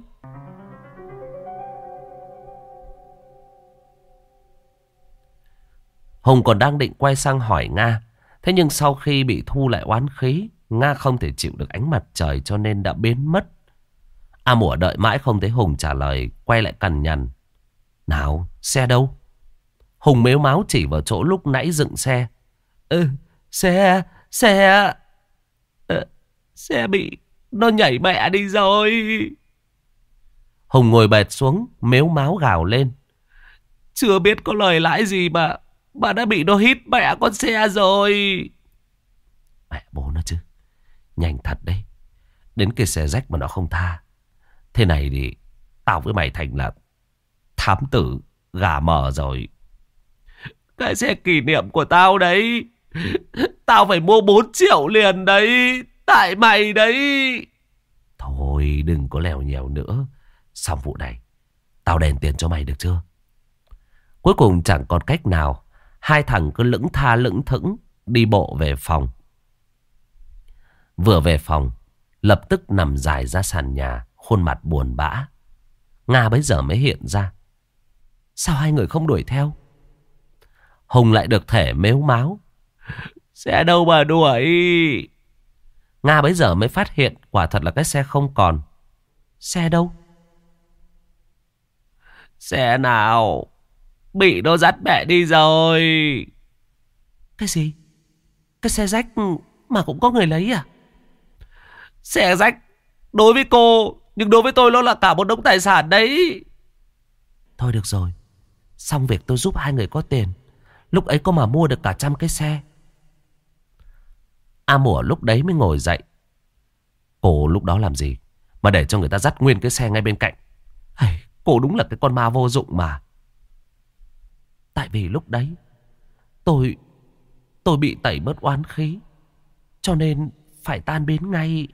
Hùng còn đang định quay sang hỏi Nga. Thế nhưng sau khi bị thu lại oán khí, Nga không thể chịu được ánh mặt trời cho nên đã biến mất. A Mùa đợi mãi không thấy Hùng trả lời, quay lại cằn nhằn. Nào, xe đâu? Hùng mếu máo chỉ vào chỗ lúc nãy dựng xe. Xe, xe, xe bị nó nhảy mẹ đi rồi. Hùng ngồi bệt xuống, mếu máo gào lên. Chưa biết có lời lãi gì mà đã bị nó hít mẹ con xe rồi. Mẹ bố nó chứ. Nhanh thật đấy. Đến cái xe rách mà nó không tha. Thế này thì tao với mày thành là thám tử gà mờ rồi. Cái xe kỷ niệm của tao đấy. Tao phải mua 4 triệu liền đấy. Tại mày đấy. Thôi đừng có lèo nhèo nữa. Xong vụ này tao đền tiền cho mày được chưa? Cuối cùng chẳng còn cách nào. Hai thằng cứ lững tha lững thững đi bộ về phòng. Vừa về phòng, lập tức nằm dài ra sàn nhà, khuôn mặt buồn bã. Nga bấy giờ mới hiện ra. Sao hai người không đuổi theo? Hùng lại được thể mếu máo. Xe đâu mà đuổi? Nga bấy giờ mới phát hiện quả thật là cái xe không còn. Xe đâu? Xe nào? Bị nó dắt mẹ đi rồi. Cái gì? Cái xe rách mà cũng có người lấy à? Xe rách đối với cô, nhưng đối với tôi nó là cả một đống tài sản đấy. Thôi được rồi, xong việc tôi giúp hai người có tiền. Lúc ấy có mà mua được cả 100 cái xe. A Mùa lúc đấy mới ngồi dậy. Cô lúc đó làm gì mà để cho người ta dắt nguyên cái xe ngay bên cạnh? Cô đúng là cái con ma vô dụng mà. Tại vì lúc đấy tôi bị tẩy bớt oán khí, cho nên phải tan biến ngay.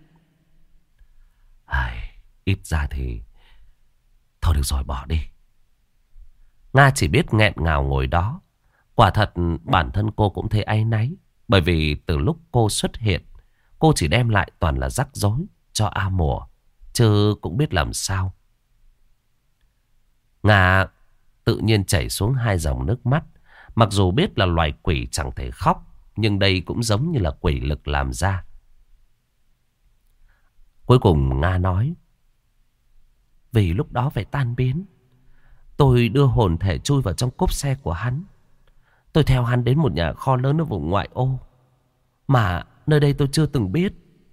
Ít ra thì thôi được rồi, bỏ đi. Nga chỉ biết nghẹn ngào ngồi đó. Quả thật bản thân cô cũng thấy áy náy. Bởi vì từ lúc cô xuất hiện, cô chỉ đem lại toàn là rắc rối cho A Mùa, chứ cũng biết làm sao. Nga tự nhiên chảy xuống 2 dòng nước mắt. Mặc dù biết là loài quỷ chẳng thể khóc, nhưng đây cũng giống như là quỷ lực làm ra. Cuối cùng Nga nói. Vì lúc đó phải tan biến, tôi đưa hồn thể chui vào trong cốp xe của hắn. Tôi theo hắn đến một nhà kho lớn ở vùng ngoại ô, mà nơi đây tôi chưa từng biết.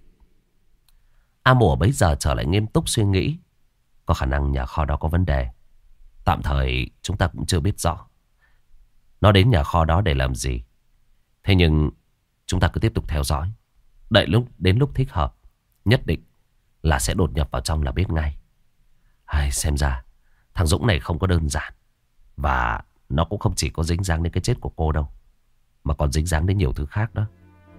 A Mùa bấy giờ trở lại nghiêm túc suy nghĩ. Có khả năng nhà kho đó có vấn đề. Tạm thời chúng ta cũng chưa biết rõ nó đến nhà kho đó để làm gì. Thế nhưng chúng ta cứ tiếp tục theo dõi. Đợi đến lúc thích hợp, nhất định là sẽ đột nhập vào trong là biết ngay. Xem ra thằng Dũng này không có đơn giản. Và nó cũng không chỉ có dính dáng đến cái chết của cô đâu, mà còn dính dáng đến nhiều thứ khác đó.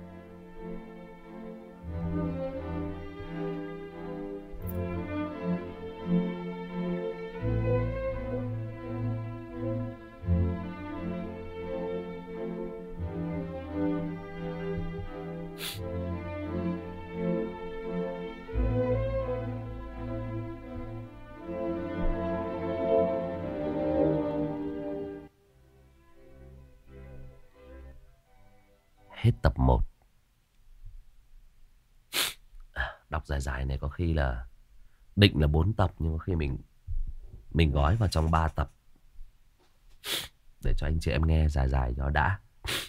Hết tập 1. Đọc dài dài này có khi là định là 4 tập, nhưng có khi mình gói vào trong 3 tập để cho anh chị em nghe dài dài cho đã.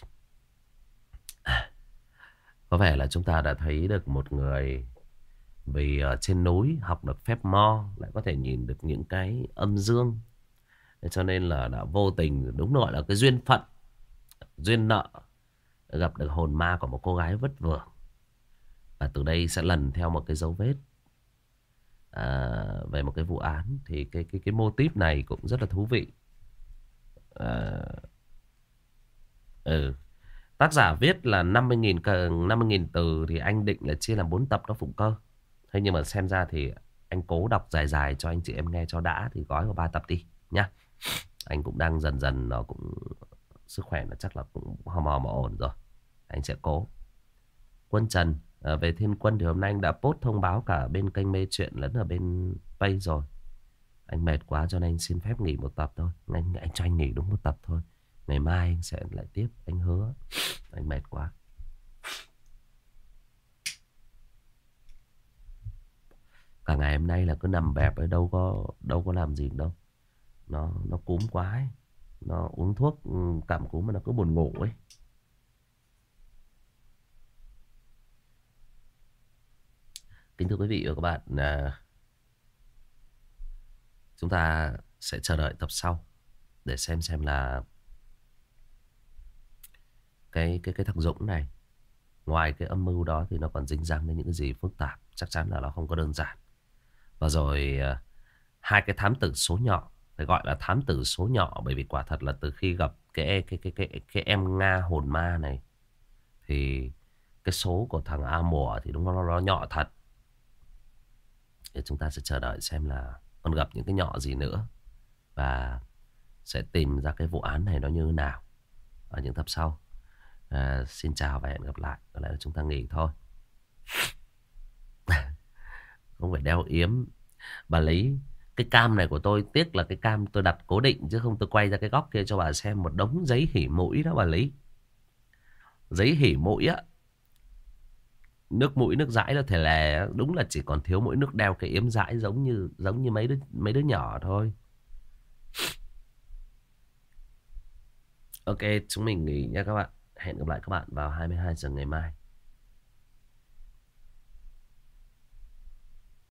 Có vẻ là chúng ta đã thấy được một người vì ở trên núi học được phép mo, lại có thể nhìn được những cái âm dương. Cho nên là đã vô tình, đúng gọi là cái duyên phận, duyên nợ, gặp được hồn ma của một cô gái vất vưởng. Và từ đây sẽ lần theo một cái dấu vết về một cái vụ án. Thì cái mô típ này cũng rất là thú vị. Tác giả viết là 50.000 từ, thì anh định là chia làm 4 tập đó Phụng Cơ. Thế nhưng mà xem ra thì anh cố đọc dài dài cho anh chị em nghe cho đã, thì gói vào 3 tập đi nhá. Anh cũng đang dần dần, nó cũng sức khỏe nó chắc là cũng hòm hòm ổn rồi. Anh sẽ cố. Quân Trần về Thiên Quân thì hôm nay anh đã post thông báo cả bên kênh Mê Chuyện lẫn ở bên Pay rồi. Anh mệt quá cho nên anh xin phép nghỉ 1 tập thôi. Anh cho anh nghỉ đúng 1 tập thôi. Ngày mai anh sẽ lại tiếp, anh hứa. Anh mệt quá. Cả ngày hôm nay là cứ nằm bẹp ở đâu có làm gì đâu. Nó cúm quá ấy. Nó uống thuốc cảm cúm mà nó cứ buồn ngủ ấy. Kính thưa quý vị và các bạn, chúng ta sẽ chờ đợi tập sau để xem là cái thằng Dũng này, ngoài cái âm mưu đó thì nó còn dính dáng đến những cái gì phức tạp. Chắc chắn là nó không có đơn giản. Và rồi hai cái thám tử số nhỏ, phải gọi là thám tử số nhỏ, bởi vì quả thật là từ khi gặp cái em Nga hồn ma này thì cái số của thằng A Mùa thì đúng nó nhỏ thật. Thì chúng ta sẽ chờ đợi xem là còn gặp những cái nhỏ gì nữa, và sẽ tìm ra cái vụ án này nó như thế nào ở những tập sau. Xin chào và hẹn gặp lại. Có lẽ là chúng ta nghỉ thôi. Không phải đeo yếm. Bà lấy cái cam này của tôi, tiếc là cái cam tôi đặt cố định, chứ không tôi quay ra cái góc kia cho bà xem một đống giấy hỉ mũi đó bà lý. Giấy hỉ mũi á, nước mũi nước dãi nó thể là đúng là chỉ còn thiếu mỗi nước đeo cái yếm dãi, giống như mấy đứa nhỏ thôi. Ok, chúng mình nghỉ nha các bạn. Hẹn gặp lại các bạn vào 22 giờ ngày mai.